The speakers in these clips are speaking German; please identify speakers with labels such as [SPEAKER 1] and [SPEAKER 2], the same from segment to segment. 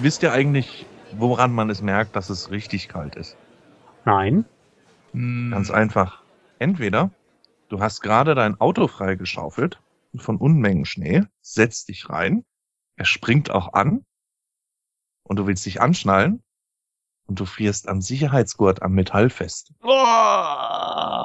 [SPEAKER 1] wisst ihr eigentlich, woran man es merkt, dass es richtig kalt ist?
[SPEAKER 2] Nein.
[SPEAKER 1] Ganz einfach. Entweder du hast gerade dein Auto freigeschaufelt von Unmengen Schnee, setzt dich rein, er springt auch an und du willst dich anschnallen und du frierst am Sicherheitsgurt am Metall fest.
[SPEAKER 2] Oh.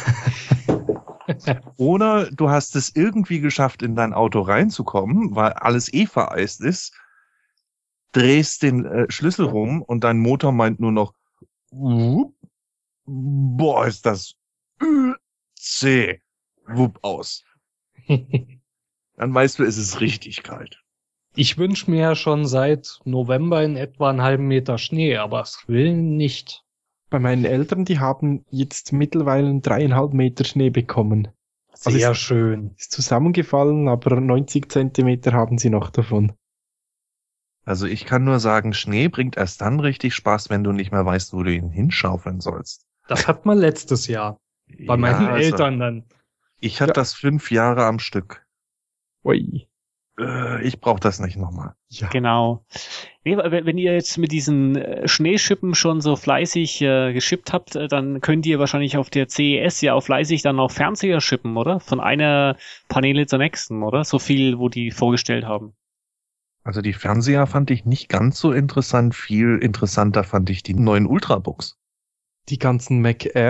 [SPEAKER 1] Oder du hast es irgendwie geschafft, in dein Auto reinzukommen, weil alles vereist ist, drehst den Schlüssel rum und dein Motor meint nur noch, wupp, boah, ist das zäh, wupp aus. Dann weißt du, es ist richtig kalt.
[SPEAKER 3] Ich wünsche mir ja schon seit November in etwa einen halben Meter Schnee, aber es will nicht.
[SPEAKER 4] Bei meinen Eltern, die haben jetzt mittlerweile 3,5 Meter Schnee bekommen.
[SPEAKER 3] Sehr schön.
[SPEAKER 4] Ist zusammengefallen, aber 90 Zentimeter haben sie noch davon.
[SPEAKER 1] Also ich kann nur sagen, Schnee bringt erst dann richtig Spaß, wenn du nicht mehr weißt, wo du ihn hinschaufeln sollst.
[SPEAKER 3] Das hat man letztes Jahr bei meinen Eltern dann.
[SPEAKER 1] Ich hatte das 5 Jahre am Stück.
[SPEAKER 4] Ui.
[SPEAKER 1] Ich brauche das nicht nochmal.
[SPEAKER 2] Ja. Genau. Nee, wenn ihr jetzt mit diesen Schneeschippen schon so fleißig geschippt habt, dann könnt ihr wahrscheinlich auf der CES ja auch fleißig dann auch Fernseher schippen, oder? Von einer Paneele zur nächsten, oder? So viel, wo die vorgestellt haben.
[SPEAKER 1] Also die Fernseher fand ich nicht ganz so interessant. Viel interessanter fand ich die neuen Ultrabooks.
[SPEAKER 4] Die ganzen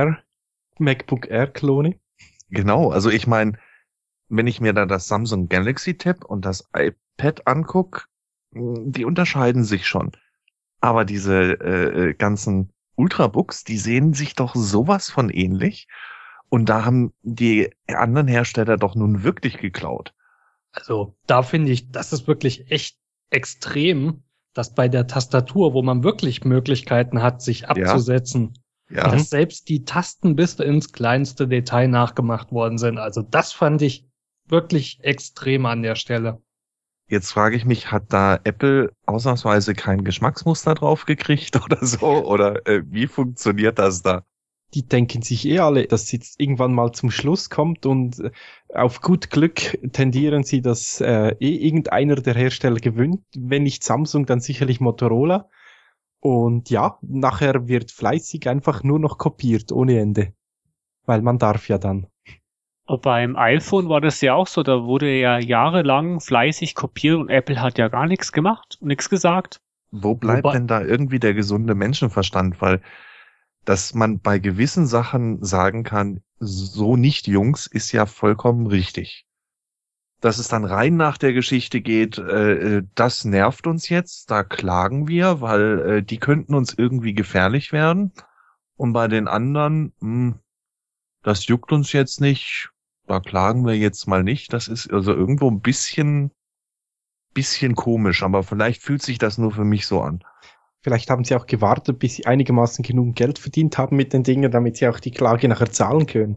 [SPEAKER 4] MacBook Air Klone.
[SPEAKER 1] Genau, also ich meine, wenn ich mir da das Samsung Galaxy Tab und das iPad anguck, die unterscheiden sich schon. Aber diese ganzen Ultrabooks, die sehen sich doch sowas von ähnlich. Und da haben die anderen Hersteller doch nun wirklich geklaut.
[SPEAKER 3] Also da finde ich, das ist wirklich echt extrem, dass bei der Tastatur, wo man wirklich Möglichkeiten hat, sich abzusetzen, dass selbst die Tasten bis ins kleinste Detail nachgemacht worden sind. Also das fand ich wirklich extrem an der Stelle.
[SPEAKER 1] Jetzt frage ich mich, hat da Apple ausnahmsweise kein Geschmacksmuster drauf gekriegt oder so? Oder wie funktioniert das da?
[SPEAKER 4] Die denken sich alle, dass es jetzt irgendwann mal zum Schluss kommt und auf gut Glück tendieren sie, dass irgendeiner der Hersteller gewinnt. Wenn nicht Samsung, dann sicherlich Motorola. Und ja, nachher wird fleißig einfach nur noch kopiert, ohne Ende. Weil man darf ja dann.
[SPEAKER 2] Beim iPhone war das ja auch so, da wurde ja jahrelang fleißig kopiert und Apple hat ja gar nichts gemacht und nichts gesagt.
[SPEAKER 1] Wo bleibt denn da irgendwie der gesunde Menschenverstand? Weil, dass man bei gewissen Sachen sagen kann, so nicht, Jungs, ist ja vollkommen richtig. Dass es dann rein nach der Geschichte geht, das nervt uns jetzt, da klagen wir, weil die könnten uns irgendwie gefährlich werden. Und bei den anderen, das juckt uns jetzt nicht, da klagen wir jetzt mal nicht. Das ist also irgendwo ein bisschen komisch, aber vielleicht fühlt sich das nur für mich so an.
[SPEAKER 4] Vielleicht haben sie auch gewartet, bis sie einigermaßen genug Geld verdient haben mit den Dingen, damit sie auch die Klage nachher zahlen können.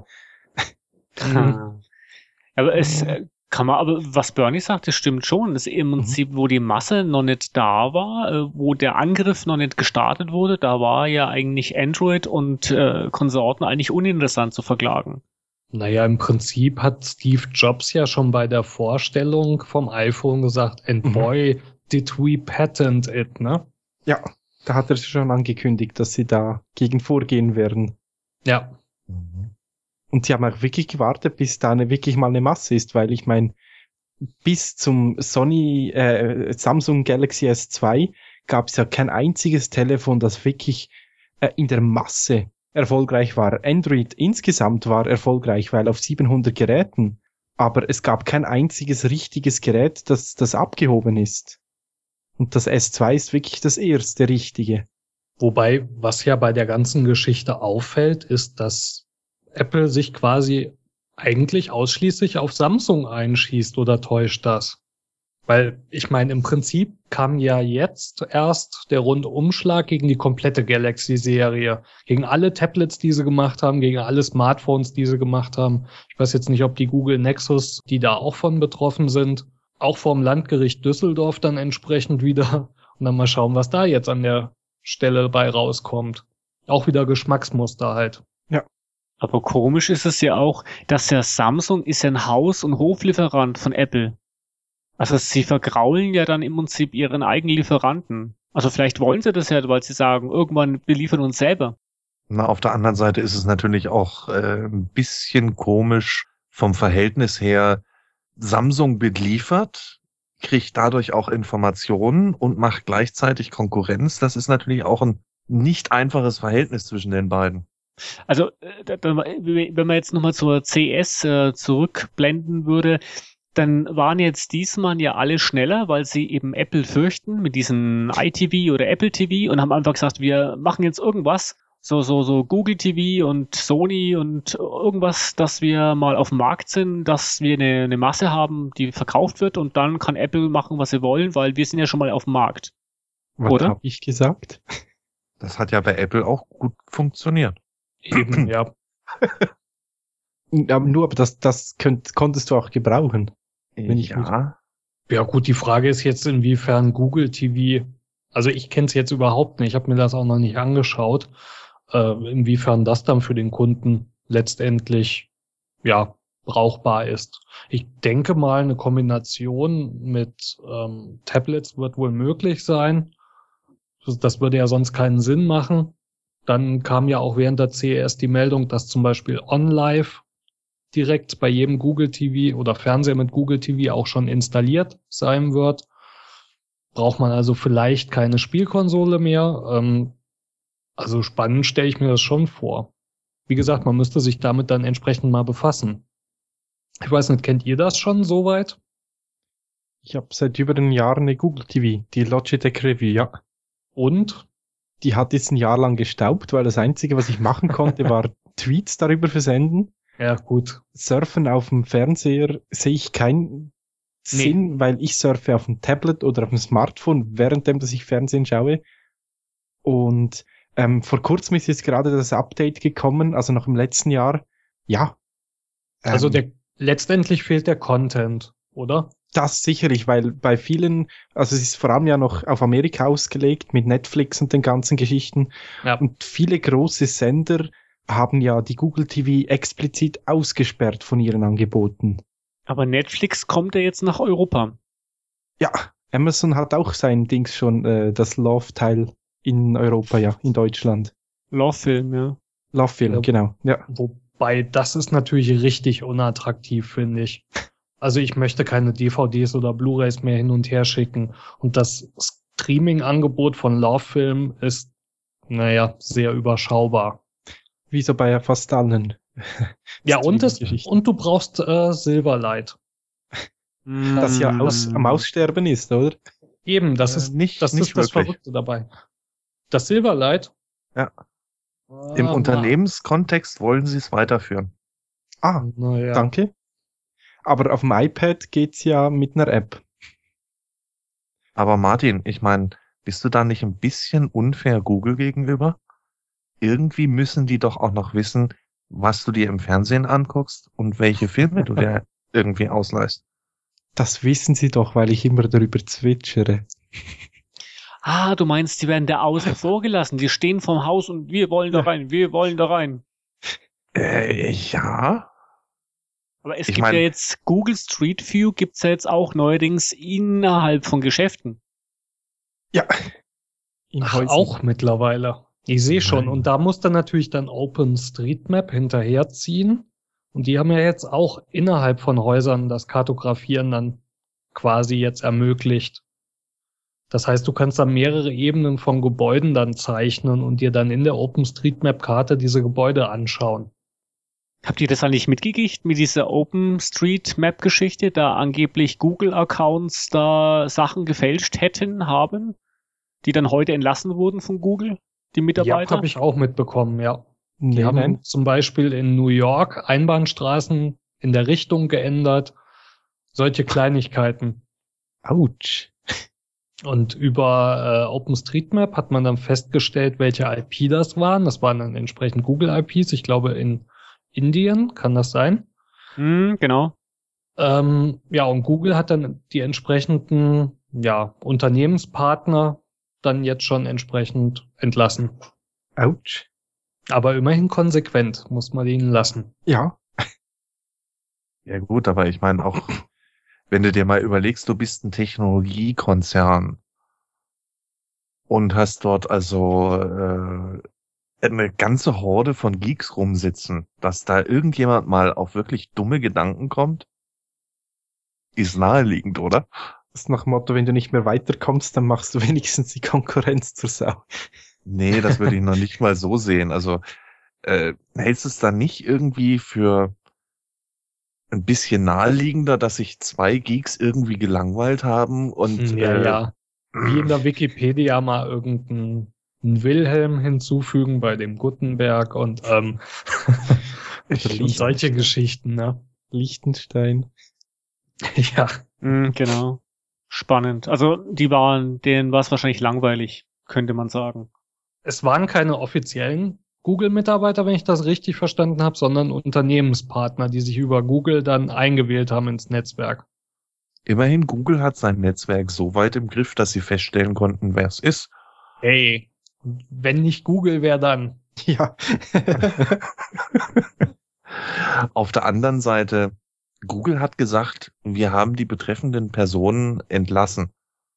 [SPEAKER 2] Aber es kann man, aber was Bernie sagt, das stimmt schon. Das ist im Prinzip, wo die Masse noch nicht da war, wo der Angriff noch nicht gestartet wurde, da war ja eigentlich Android und Konsorten eigentlich uninteressant zu verklagen.
[SPEAKER 3] Naja, im Prinzip hat Steve Jobs ja schon bei der Vorstellung vom iPhone gesagt, and boy, did we patent it, ne?
[SPEAKER 4] Ja, da hat er schon angekündigt, dass sie da gegen vorgehen werden.
[SPEAKER 3] Ja.
[SPEAKER 4] Und sie haben auch wirklich gewartet, bis da wirklich mal eine Masse ist, weil ich meine, bis zum Samsung Galaxy S2 gab es ja kein einziges Telefon, das wirklich in der Masse erfolgreich war. Android insgesamt war erfolgreich, weil auf 700 Geräten, aber es gab kein einziges richtiges Gerät, das abgehoben ist. Und das S2 ist wirklich das erste richtige.
[SPEAKER 3] Wobei, was ja bei der ganzen Geschichte auffällt, ist, dass Apple sich quasi eigentlich ausschließlich auf Samsung einschießt, oder täuscht das? Weil, ich meine, im Prinzip kam ja jetzt erst der Rundumschlag gegen die komplette Galaxy-Serie. Gegen alle Tablets, die sie gemacht haben, gegen alle Smartphones, die sie gemacht haben. Ich weiß jetzt nicht, ob die Google Nexus, die da auch von betroffen sind, auch vom Landgericht Düsseldorf dann entsprechend wieder. Und dann mal schauen, was da jetzt an der Stelle bei rauskommt. Auch wieder Geschmacksmuster halt.
[SPEAKER 4] Ja.
[SPEAKER 2] Aber komisch ist es ja auch, dass der Samsung ist ja ein Haus- und Hoflieferant von Apple. Also sie vergraulen ja dann im Prinzip ihren eigenen Lieferanten. Also vielleicht wollen sie das ja, weil sie sagen, irgendwann beliefern uns selber.
[SPEAKER 1] Na, auf der anderen Seite ist es natürlich auch ein bisschen komisch vom Verhältnis her. Samsung beliefert, kriegt dadurch auch Informationen und macht gleichzeitig Konkurrenz. Das ist natürlich auch ein nicht einfaches Verhältnis zwischen den beiden.
[SPEAKER 2] Also wenn man jetzt nochmal zur CS zurückblenden würde, dann waren jetzt diesmal ja alle schneller, weil sie eben Apple fürchten mit diesen iTV oder Apple TV und haben einfach gesagt, wir machen jetzt irgendwas, so Google TV und Sony und irgendwas, dass wir mal auf dem Markt sind, dass wir eine Masse haben, die verkauft wird und dann kann Apple machen, was sie wollen, weil wir sind ja schon mal auf dem Markt.
[SPEAKER 4] Was
[SPEAKER 2] Oder?
[SPEAKER 4] habe ich gesagt?
[SPEAKER 1] Das hat ja bei Apple auch gut funktioniert.
[SPEAKER 3] Eben, ja.
[SPEAKER 4] Aber das konntest du auch gebrauchen. Wenn ich
[SPEAKER 1] Ja,
[SPEAKER 3] Ja gut, die Frage ist jetzt, inwiefern Google TV, also ich kenne es jetzt überhaupt nicht, ich habe mir das auch noch nicht angeschaut, inwiefern das dann für den Kunden letztendlich ja brauchbar ist. Ich denke mal, eine Kombination mit Tablets wird wohl möglich sein. Das würde ja sonst keinen Sinn machen. Dann kam ja auch während der CES die Meldung, dass zum Beispiel OnLive direkt bei jedem Google TV oder Fernseher mit Google TV auch schon installiert sein wird. Braucht man also vielleicht keine Spielkonsole mehr. Also spannend stelle ich mir das schon vor. Wie gesagt, man müsste sich damit dann entsprechend mal befassen. Ich weiß nicht, kennt ihr das schon soweit?
[SPEAKER 4] Ich habe seit über einem Jahr eine Google TV, die Logitech Review, ja.
[SPEAKER 3] Und?
[SPEAKER 4] Die hat jetzt ein Jahr lang gestaubt, weil das Einzige, was ich machen konnte, war Tweets darüber versenden.
[SPEAKER 3] Ja, gut.
[SPEAKER 4] Surfen auf dem Fernseher sehe ich keinen Sinn, weil ich surfe auf dem Tablet oder auf dem Smartphone, währenddem, dass ich Fernsehen schaue. Und vor kurzem ist jetzt gerade das Update gekommen, also noch im letzten Jahr. Ja.
[SPEAKER 3] Also letztendlich fehlt der Content, oder?
[SPEAKER 4] Das sicherlich, weil bei vielen, also es ist vor allem ja noch auf Amerika ausgelegt mit Netflix und den ganzen Geschichten.
[SPEAKER 3] Ja.
[SPEAKER 4] Und viele große Sender haben ja die Google TV explizit ausgesperrt von ihren Angeboten.
[SPEAKER 2] Aber Netflix kommt ja jetzt nach Europa.
[SPEAKER 4] Ja, Amazon hat auch sein Dings schon, das Love-Teil in Europa, ja, in Deutschland.
[SPEAKER 2] Love-Film, ja.
[SPEAKER 4] Love-Film,
[SPEAKER 3] Ja.
[SPEAKER 4] genau, ja.
[SPEAKER 3] Wobei, das ist natürlich richtig unattraktiv, finde ich. Also ich möchte keine DVDs oder Blu-rays mehr hin und her schicken. Und das Streaming-Angebot von Love-Film ist, naja, sehr überschaubar.
[SPEAKER 4] Wie so bei fast allen.
[SPEAKER 3] Ja, und
[SPEAKER 4] Streaming-Geschichten.
[SPEAKER 3] du brauchst Silverlight.
[SPEAKER 4] Das ja am Aussterben ist, oder?
[SPEAKER 3] Eben, das ist
[SPEAKER 1] nicht
[SPEAKER 3] das
[SPEAKER 1] wirklich.
[SPEAKER 3] Verrückte dabei. Das Silverlight?
[SPEAKER 1] Ja. Im Unternehmenskontext wollen sie es weiterführen.
[SPEAKER 3] Naja.
[SPEAKER 4] Danke. Aber auf dem iPad geht's ja mit einer App.
[SPEAKER 1] Aber Martin, ich meine, bist du da nicht ein bisschen unfair Google gegenüber? Irgendwie müssen die doch auch noch wissen, was du dir im Fernsehen anguckst und welche Filme du dir irgendwie ausleihst.
[SPEAKER 4] Das wissen sie doch, weil ich immer darüber zwitschere.
[SPEAKER 2] Ah, du meinst, die werden da außen vor gelassen. Die stehen vorm Haus und wir wollen da rein, wir wollen da rein.
[SPEAKER 1] Ja.
[SPEAKER 2] Aber es
[SPEAKER 1] Ich
[SPEAKER 2] gibt
[SPEAKER 1] mein-
[SPEAKER 2] ja jetzt Google Street View, gibt's ja jetzt auch neuerdings innerhalb von Geschäften.
[SPEAKER 4] Ja. In
[SPEAKER 3] Ach,
[SPEAKER 4] Häusern.
[SPEAKER 3] auch mittlerweile. Ich sehe schon.
[SPEAKER 1] Nein.
[SPEAKER 3] Und da muss dann natürlich dann OpenStreetMap hinterherziehen. Und die haben ja jetzt auch innerhalb von Häusern das Kartografieren dann quasi jetzt ermöglicht. Das heißt, du kannst dann mehrere Ebenen von Gebäuden dann zeichnen und dir dann in der OpenStreetMap-Karte diese Gebäude anschauen.
[SPEAKER 2] Habt ihr das eigentlich mitgekriegt mit dieser OpenStreetMap-Geschichte, da angeblich Google-Accounts da Sachen gefälscht haben, die dann heute entlassen wurden von Google, die
[SPEAKER 3] Ja,
[SPEAKER 2] Mitarbeiter?
[SPEAKER 3] habe ich auch mitbekommen, ja. Die
[SPEAKER 4] Nee,
[SPEAKER 3] haben
[SPEAKER 4] nein.
[SPEAKER 3] zum Beispiel in New York Einbahnstraßen in der Richtung geändert. Solche Kleinigkeiten.
[SPEAKER 4] Autsch.
[SPEAKER 3] Und über OpenStreetMap hat man dann festgestellt, welche IP das waren. Das waren dann entsprechend Google-IPs. Ich glaube in Indien, kann das sein?
[SPEAKER 2] Genau.
[SPEAKER 3] Ja, und Google hat dann die entsprechenden Unternehmenspartner dann jetzt schon entsprechend entlassen.
[SPEAKER 4] Autsch.
[SPEAKER 3] Aber immerhin konsequent, muss man ihnen lassen.
[SPEAKER 4] Ja.
[SPEAKER 1] Ja gut, aber ich meine auch, wenn du dir mal überlegst, du bist ein Technologiekonzern und hast dort also eine ganze Horde von Geeks rumsitzen, dass da irgendjemand mal auf wirklich dumme Gedanken kommt, ist naheliegend, oder?
[SPEAKER 4] Das ist nach dem Motto, wenn du nicht mehr weiterkommst, dann machst du wenigstens die Konkurrenz zur Sau.
[SPEAKER 1] Nee, das würde ich noch nicht mal so sehen. Also hältst du es dann nicht irgendwie für ein bisschen naheliegender, dass sich zwei Geeks irgendwie gelangweilt haben und
[SPEAKER 3] Ja. Wie in der Wikipedia mal irgendeinen Wilhelm hinzufügen bei dem Gutenberg und solche Geschichten, ne?
[SPEAKER 4] Liechtenstein.
[SPEAKER 3] Ja.
[SPEAKER 2] Genau. Spannend. Also denen war es wahrscheinlich langweilig, könnte man sagen.
[SPEAKER 3] Es waren keine offiziellen Google-Mitarbeiter, wenn ich das richtig verstanden habe, sondern Unternehmenspartner, die sich über Google dann eingewählt haben ins Netzwerk.
[SPEAKER 1] immerhin Google hat sein Netzwerk so weit im Griff, dass sie feststellen konnten, wer es ist.
[SPEAKER 3] Hey, wenn nicht Google, wer dann?
[SPEAKER 4] Ja.
[SPEAKER 1] Auf der anderen Seite, Google hat gesagt, wir haben die betreffenden Personen entlassen.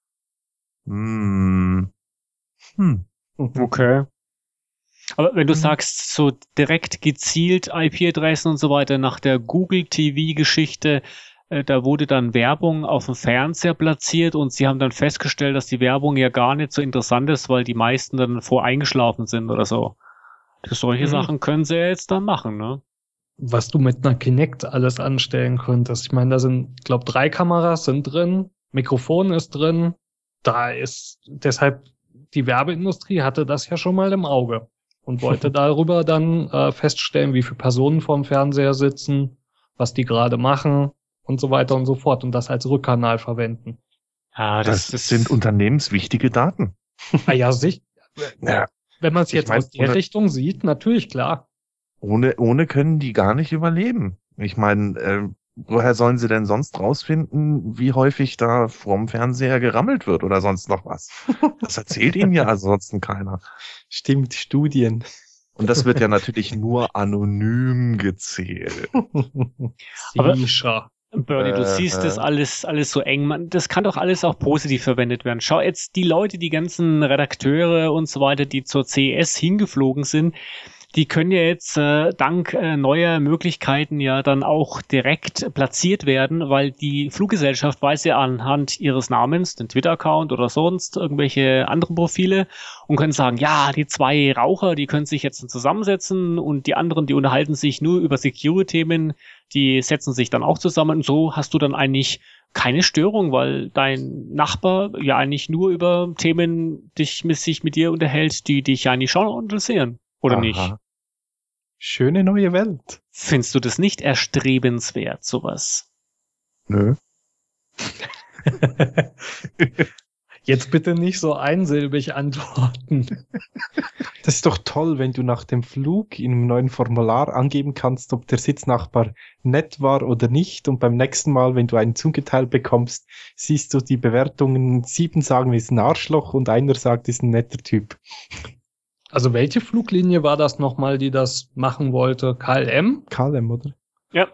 [SPEAKER 2] Okay. Aber wenn du sagst, so direkt gezielt IP-Adressen und so weiter nach der Google TV-Geschichte, da wurde dann Werbung auf dem Fernseher platziert und sie haben dann festgestellt, dass die Werbung ja gar nicht so interessant ist, weil die meisten dann eingeschlafen sind oder so. Solche Sachen können sie ja jetzt dann machen, ne?
[SPEAKER 3] Was du mit einer Kinect alles anstellen könntest. Ich meine, da sind, glaube 3 Kameras sind drin, Mikrofon ist drin. Da ist deshalb die Werbeindustrie hatte das ja schon mal im Auge und wollte darüber dann feststellen, wie viele Personen vorm Fernseher sitzen, was die gerade machen und so weiter und so fort und das als Rückkanal verwenden.
[SPEAKER 2] Ja,
[SPEAKER 1] Das sind unternehmenswichtige Daten.
[SPEAKER 3] Ah ja, sicher.
[SPEAKER 1] Ja,
[SPEAKER 3] Wenn man es jetzt
[SPEAKER 1] mein,
[SPEAKER 3] aus der Richtung sieht, natürlich, klar.
[SPEAKER 1] ohne können die gar nicht überleben. Ich meine, woher sollen sie denn sonst rausfinden, wie häufig da vorm Fernseher gerammelt wird oder sonst noch was? Das erzählt ihnen ja ansonsten keiner.
[SPEAKER 4] Stimmt, Studien.
[SPEAKER 1] Und das wird ja natürlich nur anonym gezählt.
[SPEAKER 2] Aber-
[SPEAKER 3] Sicher.
[SPEAKER 2] Bernie, du siehst das alles so eng. Das kann doch alles auch positiv verwendet werden. Schau jetzt die Leute, die ganzen Redakteure und so weiter, die zur CES hingeflogen sind, die können ja jetzt dank neuer Möglichkeiten ja dann auch direkt platziert werden, weil die Fluggesellschaft weiß ja anhand ihres Namens, den Twitter-Account oder sonst irgendwelche anderen Profile und können sagen, ja, die 2 Raucher, die können sich jetzt zusammensetzen und die anderen, die unterhalten sich nur über Security-Themen, die setzen sich dann auch zusammen und so hast du dann eigentlich keine Störung, weil dein Nachbar ja eigentlich nur über Themen sich mit dir unterhält, die dich eigentlich schon interessieren. Oder nicht?
[SPEAKER 4] Schöne neue Welt.
[SPEAKER 2] Findest du das nicht erstrebenswert, sowas?
[SPEAKER 1] Nö.
[SPEAKER 3] Jetzt bitte nicht so einsilbig antworten.
[SPEAKER 4] Das ist doch toll, wenn du nach dem Flug in einem neuen Formular angeben kannst, ob der Sitznachbar nett war oder nicht. Und beim nächsten Mal, wenn du einen zugeteilt bekommst, siehst du die Bewertungen. 7 sagen, ist ein Arschloch und einer sagt, ist ein netter Typ.
[SPEAKER 3] Also welche Fluglinie war das nochmal, die das machen wollte? KLM?
[SPEAKER 4] KLM, oder?
[SPEAKER 2] Ja.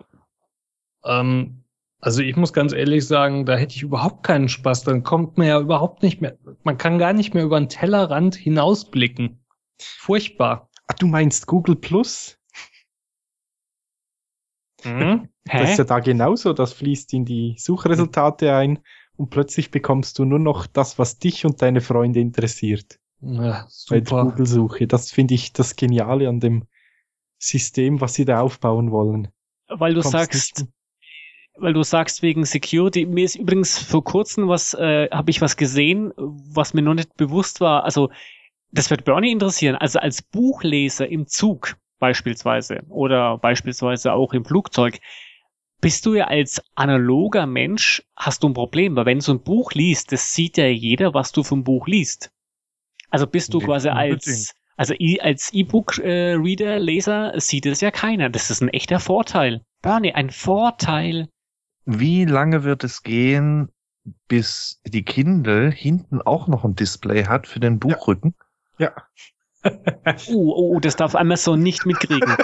[SPEAKER 3] Also ich muss ganz ehrlich sagen, da hätte ich überhaupt keinen Spaß. Dann kommt man ja überhaupt nicht mehr, man kann gar nicht mehr über den Tellerrand hinausblicken. Furchtbar.
[SPEAKER 4] Ach, du meinst Google Plus?
[SPEAKER 3] Hm?
[SPEAKER 4] Das ist ja da genauso. Das fließt in die Suchresultate ein und plötzlich bekommst du nur noch das, was dich und deine Freunde interessiert.
[SPEAKER 3] Ja,
[SPEAKER 4] Bei der
[SPEAKER 3] super.
[SPEAKER 4] Google-Suche. Das finde ich das Geniale an dem System, was sie da aufbauen wollen.
[SPEAKER 2] Weil du sagst wegen Security, mir ist übrigens vor kurzem habe ich was gesehen, was mir noch nicht bewusst war. Also, das wird Bernie interessieren. Also als Buchleser im Zug beispielsweise oder beispielsweise auch im Flugzeug, bist du ja als analoger Mensch, hast du ein Problem, weil wenn du so ein Buch liest, das sieht ja jeder, was du vom Buch liest. Also bist du
[SPEAKER 1] Nicht
[SPEAKER 2] quasi
[SPEAKER 1] unbedingt.
[SPEAKER 2] als E-Book-Reader, Leser, sieht es ja keiner. Das ist ein echter Vorteil. Bernie, ein Vorteil.
[SPEAKER 1] Wie lange wird es gehen, bis die Kindle hinten auch noch ein Display hat für den Buchrücken?
[SPEAKER 4] Ja.
[SPEAKER 2] Das darf Amazon nicht mitkriegen.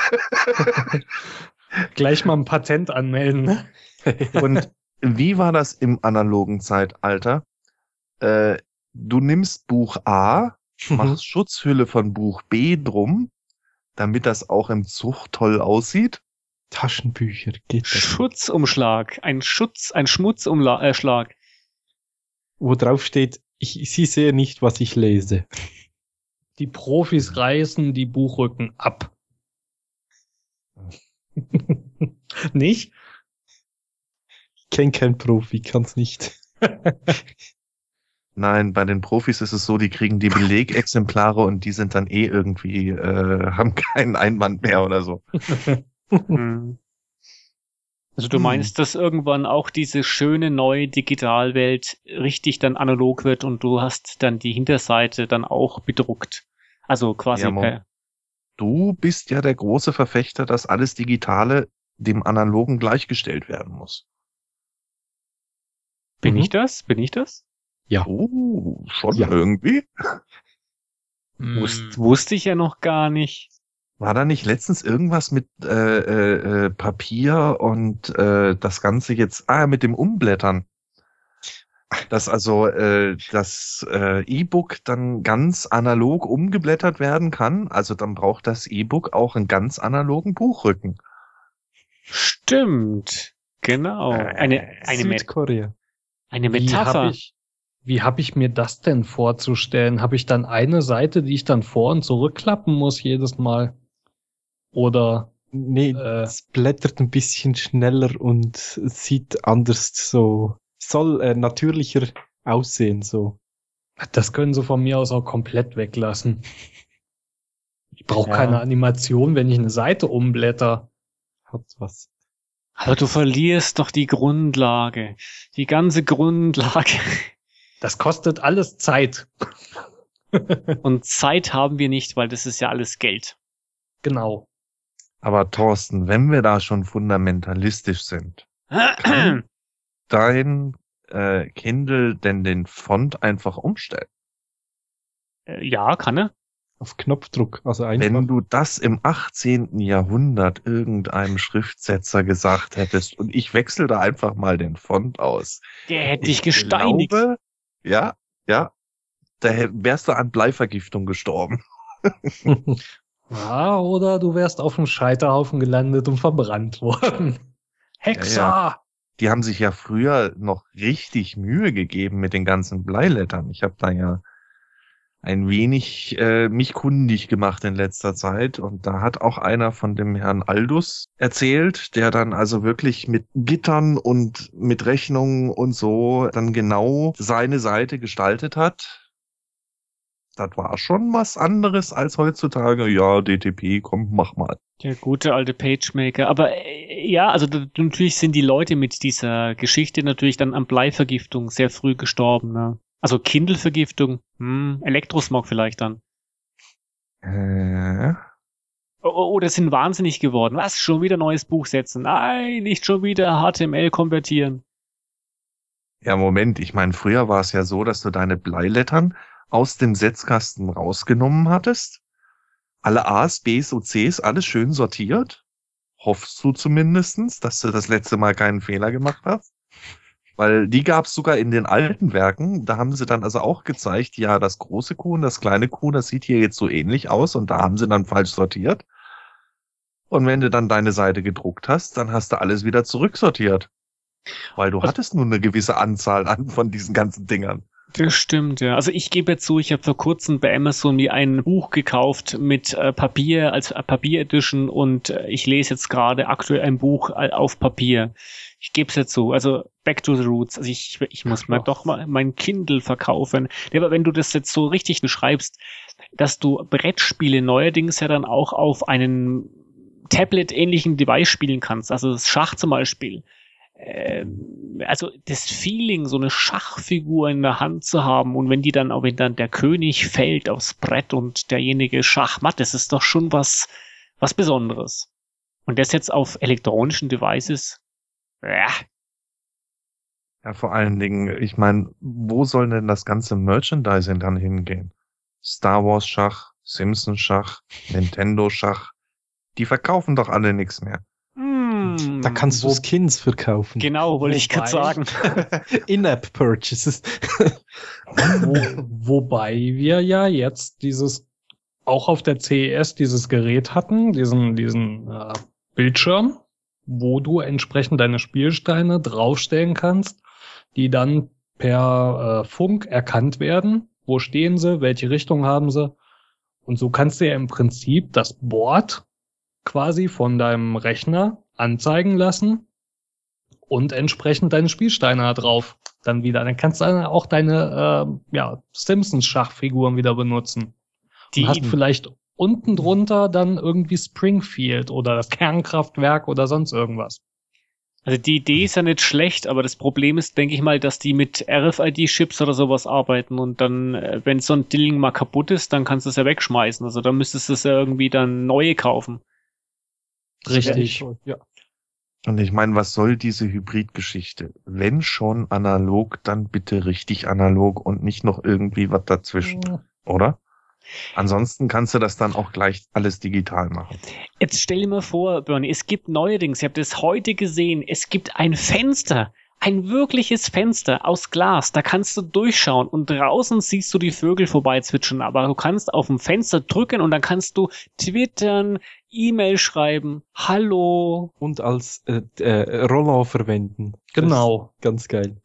[SPEAKER 3] Gleich mal ein Patent anmelden. Ne?
[SPEAKER 1] Und wie war das im analogen Zeitalter? Du nimmst Buch A, machst Schutzhülle von Buch B drum, damit das auch im Zug toll aussieht.
[SPEAKER 4] Taschenbücher geht das.
[SPEAKER 2] Schutzumschlag, ein Schmutzumschlag.
[SPEAKER 4] Wo drauf steht, Sie sehen nicht, was ich lese.
[SPEAKER 3] Die Profis reißen die Buchrücken ab. Nicht?
[SPEAKER 4] Ich kenne keinen Profi, kann's nicht.
[SPEAKER 1] Nein, bei den Profis ist es so, die kriegen die Belegexemplare und die sind dann irgendwie, haben keinen Einwand mehr oder so.
[SPEAKER 2] Also du meinst, dass irgendwann auch diese schöne neue Digitalwelt richtig dann analog wird und du hast dann die Hinterseite dann auch bedruckt. Also quasi
[SPEAKER 1] Ja, du bist ja der große Verfechter, dass alles Digitale dem Analogen gleichgestellt werden muss.
[SPEAKER 2] Bin ich das?
[SPEAKER 4] Ja.
[SPEAKER 1] Oh, schon
[SPEAKER 4] Ja.
[SPEAKER 1] irgendwie.
[SPEAKER 2] Wusste ich ja noch gar nicht.
[SPEAKER 1] War da nicht letztens irgendwas mit Papier und das Ganze jetzt, mit dem Umblättern? Dass also das E-Book dann ganz analog umgeblättert werden kann. Also dann braucht das E-Book auch einen ganz analogen Buchrücken.
[SPEAKER 2] Stimmt. Genau. Eine
[SPEAKER 4] Südkorea.
[SPEAKER 2] Metapher.
[SPEAKER 3] Wie hab ich mir das denn vorzustellen? Habe ich dann eine Seite, die ich dann vor- und zurückklappen muss jedes Mal? Oder
[SPEAKER 4] Nee, es blättert ein bisschen schneller und sieht anders so, soll natürlicher aussehen, so.
[SPEAKER 3] das können sie von mir aus auch komplett weglassen. Ich brauche
[SPEAKER 2] Ja.
[SPEAKER 3] keine Animation, wenn ich eine Seite umblätter.
[SPEAKER 4] Hat was.
[SPEAKER 2] Aber du verlierst doch die Grundlage. Die ganze Grundlage.
[SPEAKER 3] Das kostet alles Zeit.
[SPEAKER 2] Und Zeit haben wir nicht, weil das ist ja alles Geld.
[SPEAKER 3] Genau.
[SPEAKER 1] Aber Thorsten, wenn wir da schon fundamentalistisch sind, kann dein Kindle denn den Font einfach umstellen?
[SPEAKER 2] Ja, kann er.
[SPEAKER 4] Auf Knopfdruck, also einfach.
[SPEAKER 1] Wenn du das im 18. Jahrhundert irgendeinem Schriftsetzer gesagt hättest und ich wechsle da einfach mal den Font aus.
[SPEAKER 2] Der hätte dich gesteinigt.
[SPEAKER 1] Glaube, ja, da wärst du an Bleivergiftung gestorben.
[SPEAKER 3] Ja, oder du wärst auf dem Scheiterhaufen gelandet und verbrannt worden. Hexer!
[SPEAKER 1] Ja. Die haben sich ja früher noch richtig Mühe gegeben mit den ganzen Bleilettern. Ich habe da ja ein wenig mich kundig gemacht in letzter Zeit und da hat auch einer von dem Herrn Aldus erzählt, der dann also wirklich mit Gittern und mit Rechnungen und so dann genau seine Seite gestaltet hat. Das war schon was anderes als heutzutage. Ja, DTP, komm, mach mal.
[SPEAKER 2] Der gute alte PageMaker. Aber ja, also natürlich sind die Leute mit dieser Geschichte natürlich dann an Bleivergiftung sehr früh gestorben. Ne? Also Kindle-Vergiftung, Elektrosmog vielleicht dann. Oder sind wahnsinnig geworden. Was? Schon wieder neues Buch setzen? Nein, nicht schon wieder HTML konvertieren.
[SPEAKER 1] Ja, Moment, ich meine, früher war es ja so, dass du deine Bleilettern aus dem Setzkasten rausgenommen hattest. Alle A's, B's und C's, alles schön sortiert. Hoffst du zumindestens, dass du das letzte Mal keinen Fehler gemacht hast? Weil die gab's sogar in den alten Werken. Da haben sie dann also auch gezeigt, ja, das große Q und das kleine Q, das sieht hier jetzt so ähnlich aus und da haben sie dann falsch sortiert. Und wenn du dann deine Seite gedruckt hast, dann hast du alles wieder zurücksortiert. Weil du hattest nur eine gewisse Anzahl von diesen ganzen Dingern.
[SPEAKER 2] Das stimmt, ja. Also ich gebe zu, ich habe vor kurzem bei Amazon mir ein Buch gekauft mit Papier als Papier-Edition und ich lese jetzt gerade aktuell ein Buch auf Papier. Ich gebe es jetzt zu. Also back to the roots. Also ich muss mir doch mal mein Kindle verkaufen. Ja, aber wenn du das jetzt so richtig beschreibst, dass du Brettspiele neuerdings ja dann auch auf einen Tablet-ähnlichen Device spielen kannst, also das Schach zum Beispiel. Also das Feeling, so eine Schachfigur in der Hand zu haben und wenn dann der König fällt aufs Brett und derjenige Schachmatt, das ist doch schon was Besonderes. Und das jetzt auf elektronischen Devices,
[SPEAKER 1] ja, vor allen Dingen, ich meine, wo soll denn das ganze Merchandising dann hingehen? Star Wars Schach, Simpsons Schach, Nintendo Schach, die verkaufen doch alle nichts mehr.
[SPEAKER 4] Da kannst du Skins verkaufen.
[SPEAKER 2] Genau, wollte ich gerade sagen.
[SPEAKER 4] In-App-Purchases.
[SPEAKER 3] Wobei wir ja jetzt auch auf der CES dieses Gerät hatten, diesen Bildschirm, wo du entsprechend deine Spielsteine draufstellen kannst, die dann per Funk erkannt werden. Wo stehen sie? Welche Richtung haben sie? Und so kannst du ja im Prinzip das Board quasi von deinem Rechner anzeigen lassen und entsprechend deine Spielsteine da drauf dann wieder. Dann kannst du dann auch deine Simpsons-Schachfiguren wieder benutzen. Du hast vielleicht unten drunter dann irgendwie Springfield oder das Kernkraftwerk oder sonst irgendwas.
[SPEAKER 2] Also die Idee ist ja nicht schlecht, aber das Problem ist, denke ich mal, dass die mit RFID-Chips oder sowas arbeiten und dann, wenn so ein Ding mal kaputt ist, dann kannst du es ja wegschmeißen. Also dann müsstest du es ja irgendwie dann neue kaufen.
[SPEAKER 3] Richtig.
[SPEAKER 4] Ja.
[SPEAKER 1] Und ich meine, was soll diese Hybridgeschichte? Wenn schon analog, dann bitte richtig analog und nicht noch irgendwie was dazwischen, oder? Ansonsten kannst du das dann auch gleich alles digital machen.
[SPEAKER 2] Jetzt stell dir mal vor, Bernie, es gibt neuerdings, ich habe das heute gesehen, es gibt ein Fenster, ein wirkliches Fenster aus Glas, da kannst du durchschauen und draußen siehst du die Vögel vorbeizwitschern, aber du kannst auf dem Fenster drücken und dann kannst du twittern, E-Mail schreiben, hallo.
[SPEAKER 4] Und als Roller verwenden.
[SPEAKER 3] Genau.
[SPEAKER 4] Ganz geil.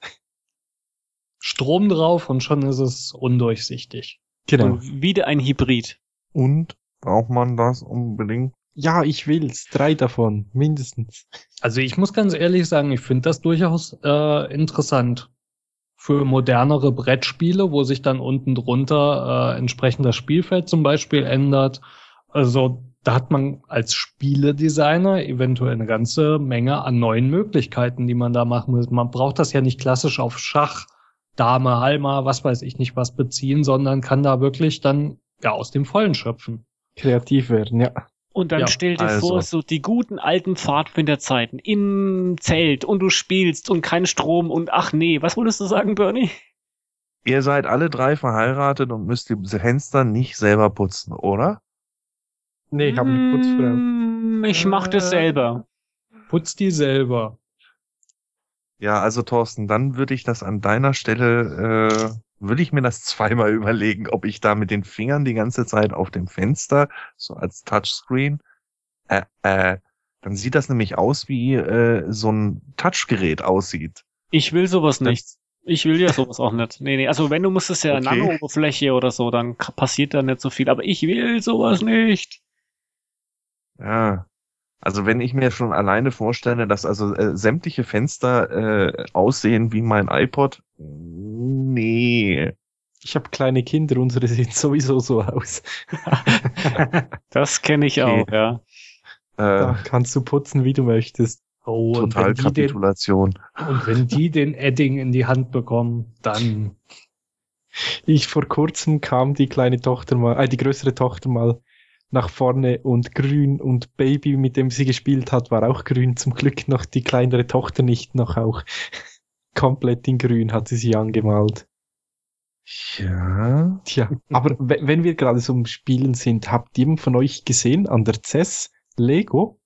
[SPEAKER 3] Strom drauf und schon ist es undurchsichtig.
[SPEAKER 4] Genau.
[SPEAKER 2] Und wieder ein Hybrid.
[SPEAKER 1] Und braucht man das unbedingt?
[SPEAKER 4] Ja, ich will's. 3 davon, mindestens.
[SPEAKER 3] Also ich muss ganz ehrlich sagen, ich finde das durchaus interessant. Für modernere Brettspiele, wo sich dann unten drunter entsprechend das Spielfeld zum Beispiel ändert. Also da hat man als Spieledesigner eventuell eine ganze Menge an neuen Möglichkeiten, die man da machen muss. Man braucht das ja nicht klassisch auf Schach, Dame, Halma, was weiß ich nicht was beziehen, sondern kann da wirklich dann aus dem Vollen schöpfen.
[SPEAKER 4] Kreativ werden, ja.
[SPEAKER 2] Und dann stell dir vor, so die guten alten Pfadfinderzeiten im Zelt und du spielst und kein Strom und ach nee, was wolltest du sagen, Bernie?
[SPEAKER 1] Ihr seid alle 3 verheiratet und müsst die Fenster nicht selber putzen, oder?
[SPEAKER 4] Nee, ich habe eine Putzfrau.
[SPEAKER 2] Ich mach das selber.
[SPEAKER 3] Putz die selber.
[SPEAKER 1] Ja, also Thorsten, dann würde ich das an deiner Stelle, würde ich mir das zweimal überlegen, ob ich da mit den Fingern die ganze Zeit auf dem Fenster, so als Touchscreen, dann sieht das nämlich aus, wie so ein Touchgerät aussieht.
[SPEAKER 2] Ich will sowas nicht. Ich will ja sowas auch nicht. Nee, also wenn, du musst es ja Nano-Oberfläche oder so, dann passiert da nicht so viel. Aber ich will sowas nicht.
[SPEAKER 1] Ja, also wenn ich mir schon alleine vorstelle, dass also sämtliche Fenster aussehen wie mein iPod, nee.
[SPEAKER 4] Ich habe kleine Kinder, unsere sehen sowieso so aus.
[SPEAKER 2] Das kenne ich auch, ja.
[SPEAKER 4] Da kannst du putzen, wie du möchtest.
[SPEAKER 3] Oh,
[SPEAKER 1] total Kapitulation.
[SPEAKER 3] Und wenn die den Edding in die Hand bekommen, dann...
[SPEAKER 4] Vor kurzem kam die größere Tochter mal nach vorne und grün und Baby, mit dem sie gespielt hat, war auch grün. Zum Glück noch die kleinere Tochter nicht, noch auch komplett in grün hat sie angemalt.
[SPEAKER 1] Ja.
[SPEAKER 4] Tja, aber wenn wir gerade so im Spielen sind, habt jemand von euch gesehen an der CES Lego?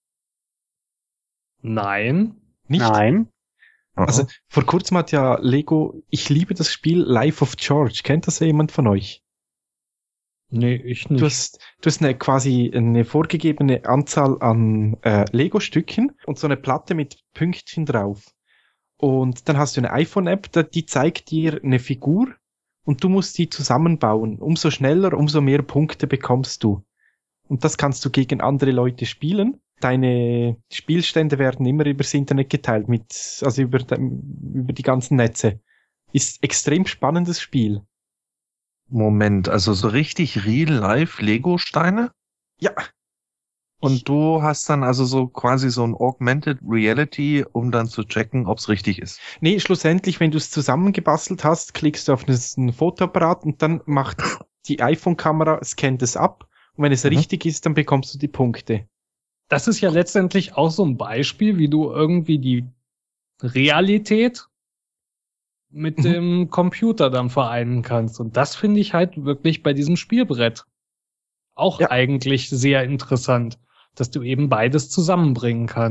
[SPEAKER 3] Nein.
[SPEAKER 4] Nicht?
[SPEAKER 2] Nein.
[SPEAKER 4] Also vor kurzem hat ja Lego, ich liebe das Spiel Life of George. Kennt das jemand von euch?
[SPEAKER 3] Nee, ich nicht.
[SPEAKER 4] Du hast quasi eine vorgegebene Anzahl an Lego-Stücken und so eine Platte mit Pünktchen drauf. Und dann hast du eine iPhone-App, die zeigt dir eine Figur und du musst die zusammenbauen. Umso schneller, umso mehr Punkte bekommst du. Und das kannst du gegen andere Leute spielen. Deine Spielstände werden immer übers Internet geteilt, über die ganzen Netze. Ist extrem spannendes Spiel.
[SPEAKER 1] Moment, also so richtig real-life Lego-Steine?
[SPEAKER 4] Ja.
[SPEAKER 1] Und du hast dann also so quasi so ein Augmented Reality, um dann zu checken, ob's richtig ist.
[SPEAKER 4] Nee, schlussendlich, wenn du es zusammengebastelt hast, klickst du auf einen Fotoapparat und dann macht die iPhone-Kamera, scannt es ab. Und wenn es richtig ist, dann bekommst du die Punkte.
[SPEAKER 3] Das ist ja letztendlich auch so ein Beispiel, wie du irgendwie die Realität mit dem Computer dann vereinen kannst. Und das finde ich halt wirklich bei diesem Spielbrett auch eigentlich sehr interessant, dass du eben beides zusammenbringen kannst.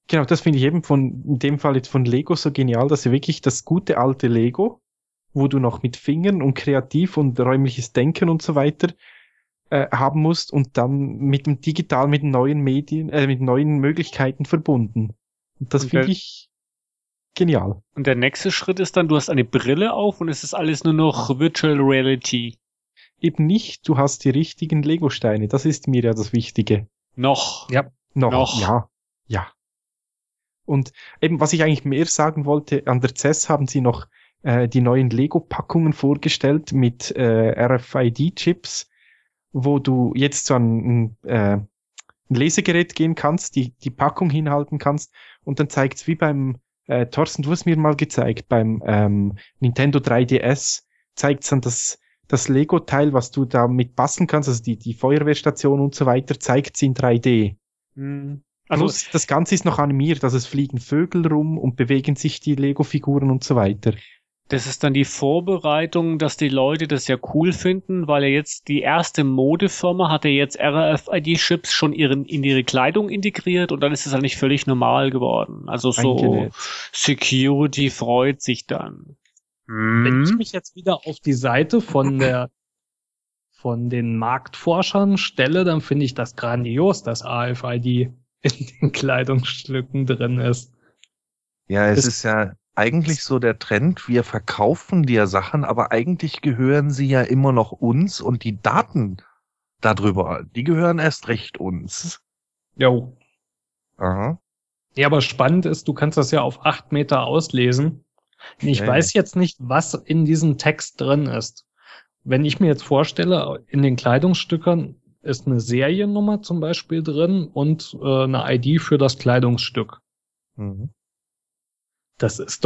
[SPEAKER 4] Genau, das finde ich eben in dem Fall jetzt von Lego so genial, dass sie wirklich das gute alte Lego, wo du noch mit Fingern und kreativ und räumliches Denken und so weiter haben musst und dann mit dem digital, mit neuen Medien, mit neuen Möglichkeiten verbunden. Und das finde ich genial.
[SPEAKER 2] Und der nächste Schritt ist dann, du hast eine Brille auf und es ist alles nur noch Virtual Reality.
[SPEAKER 4] Eben nicht, du hast die richtigen Lego-Steine. Das ist mir ja das Wichtige.
[SPEAKER 2] Noch.
[SPEAKER 3] Ja.
[SPEAKER 4] Noch. Ja. Und eben, was ich eigentlich mehr sagen wollte, an der CES haben sie noch die neuen Lego-Packungen vorgestellt mit RFID-Chips, wo du jetzt so ein Lesegerät gehen kannst, die Packung hinhalten kannst und dann zeigt's wie beim Thorsten, du hast mir mal gezeigt, beim Nintendo 3DS zeigt's dann das Lego-Teil, was du da mit basteln kannst, also die Feuerwehrstation und so weiter, zeigt's in 3D. Also plus, das Ganze ist noch animiert, also es fliegen Vögel rum und bewegen sich die Lego-Figuren und so weiter.
[SPEAKER 2] Das ist dann die Vorbereitung, dass die Leute das ja cool finden, weil ja jetzt die erste Modefirma hat ja jetzt RFID-Chips schon in ihre Kleidung integriert und dann ist es halt nicht völlig normal geworden. Also so Security freut sich dann.
[SPEAKER 3] Wenn ich mich jetzt wieder auf die Seite von den Marktforschern stelle, dann finde ich das grandios, dass RFID in den Kleidungsstücken drin ist.
[SPEAKER 1] Ja, es ist ja eigentlich so der Trend, wir verkaufen dir Sachen, aber eigentlich gehören sie ja immer noch uns und die Daten darüber, die gehören erst recht uns.
[SPEAKER 3] Jo.
[SPEAKER 1] Aha.
[SPEAKER 3] Ja, aber spannend ist, du kannst das ja auf 8 Meter auslesen. Ich weiß jetzt nicht, was in diesem Text drin ist. Wenn ich mir jetzt vorstelle, in den Kleidungsstücken ist eine Seriennummer zum Beispiel drin und eine ID für das Kleidungsstück.
[SPEAKER 1] Mhm.
[SPEAKER 3] Das ist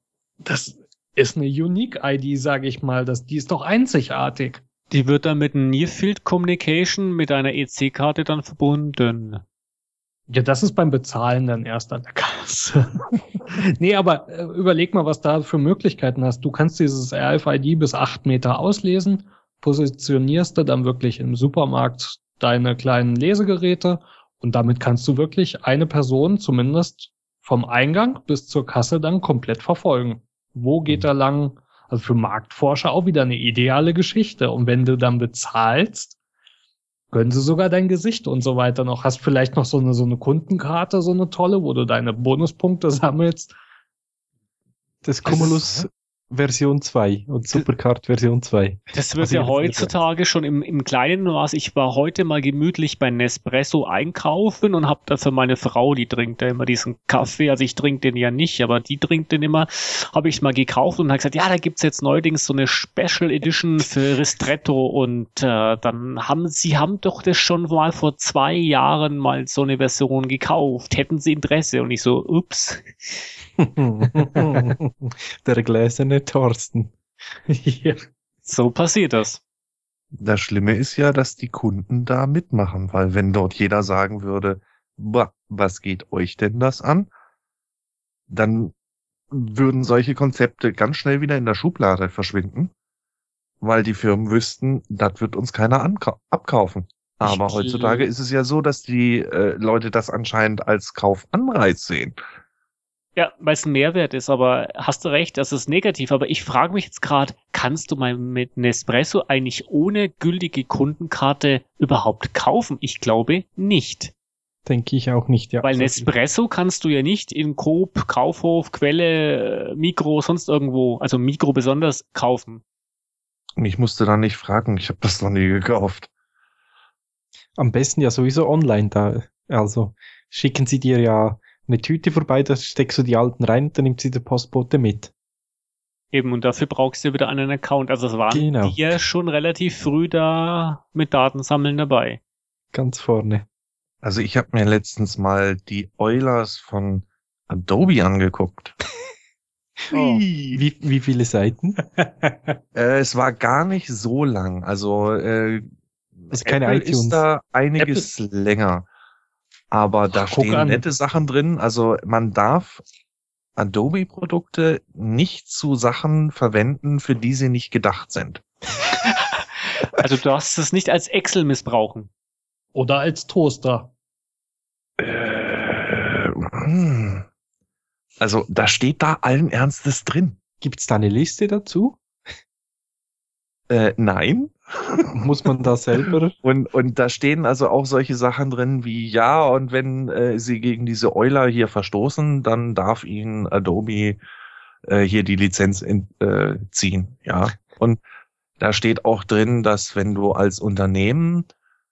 [SPEAKER 3] eine Unique-ID, sage ich mal. Die ist doch einzigartig.
[SPEAKER 2] Die wird dann mit einem Near-Field Communication mit einer EC-Karte dann verbunden.
[SPEAKER 3] Ja, das ist beim Bezahlen dann erst an der Kasse. Nee, aber überleg mal, was da für Möglichkeiten hast. Du kannst dieses RFID bis 8 Meter auslesen, positionierst du dann wirklich im Supermarkt deine kleinen Lesegeräte und damit kannst du wirklich eine Person zumindest vom Eingang bis zur Kasse dann komplett verfolgen. Wo geht er lang? Also für Marktforscher auch wieder eine ideale Geschichte. Und wenn du dann bezahlst, gönnen sie sogar dein Gesicht und so weiter noch. Hast vielleicht noch so eine Kundenkarte, so eine tolle, wo du deine Bonuspunkte sammelst.
[SPEAKER 4] Das Cumulus Version 2 und Supercard Version 2.
[SPEAKER 2] Das wird ja heutzutage schon im kleinen Maß. Ich war heute mal gemütlich bei Nespresso einkaufen und habe da für meine Frau, die trinkt da immer diesen Kaffee, also ich trinke den ja nicht, aber die trinkt den immer, habe ich mal gekauft und habe gesagt, ja, da gibt's jetzt neuerdings so eine Special Edition für Ristretto und dann haben doch das schon mal vor 2 Jahren mal so eine Version gekauft. Hätten Sie Interesse? Und ich so, ups.
[SPEAKER 4] Der gläserne Thorsten.
[SPEAKER 3] Ja.
[SPEAKER 2] So passiert das.
[SPEAKER 1] Das Schlimme ist ja, dass die Kunden da mitmachen, weil wenn dort jeder sagen würde, was geht euch denn das an? Dann würden solche Konzepte ganz schnell wieder in der Schublade verschwinden, weil die Firmen wüssten, das wird uns keiner abkaufen. Aber heutzutage ist es ja so, dass die Leute das anscheinend als Kaufanreiz sehen.
[SPEAKER 2] Ja, weil es ein Mehrwert ist, aber hast du recht, das ist negativ. Aber ich frage mich jetzt gerade, kannst du mal mit Nespresso eigentlich ohne gültige Kundenkarte überhaupt kaufen? Ich glaube nicht.
[SPEAKER 4] Denke ich auch nicht, ja.
[SPEAKER 2] Weil Nespresso kannst du ja nicht in Coop, Kaufhof, Quelle, Migros, sonst irgendwo, also Migros besonders, kaufen.
[SPEAKER 1] Und ich musste da nicht fragen, ich habe das noch nie gekauft.
[SPEAKER 4] Am besten ja sowieso online da. Also schicken sie dir ja eine Tüte vorbei, da steckst du die alten rein, dann nimmt sie der Postbote mit.
[SPEAKER 2] Eben, und dafür brauchst du wieder einen Account. Also es waren die ja schon relativ früh da mit Datensammeln dabei.
[SPEAKER 4] Ganz vorne.
[SPEAKER 1] Also ich habe mir letztens mal die Eulers von Adobe angeguckt.
[SPEAKER 2] Oh.
[SPEAKER 4] Wie viele Seiten?
[SPEAKER 1] Es war gar nicht so lang. Also
[SPEAKER 4] keine
[SPEAKER 1] Apple
[SPEAKER 4] iTunes.
[SPEAKER 1] Ist da einiges länger. Aber da stehen nette Sachen drin. Also man darf Adobe-Produkte nicht zu Sachen verwenden, für die sie nicht gedacht sind.
[SPEAKER 2] Also du darfst es nicht als Excel missbrauchen.
[SPEAKER 3] Oder als Toaster.
[SPEAKER 1] Also da steht da allen Ernstes drin.
[SPEAKER 4] Gibt's da eine Liste dazu?
[SPEAKER 1] Nein.
[SPEAKER 4] Muss man da selber?
[SPEAKER 1] Und da stehen also auch solche Sachen drin wie, ja, und wenn Sie gegen diese Euler hier verstoßen, dann darf Ihnen Adobe hier die Lizenz ziehen. Ja. Und da steht auch drin, dass wenn du als Unternehmen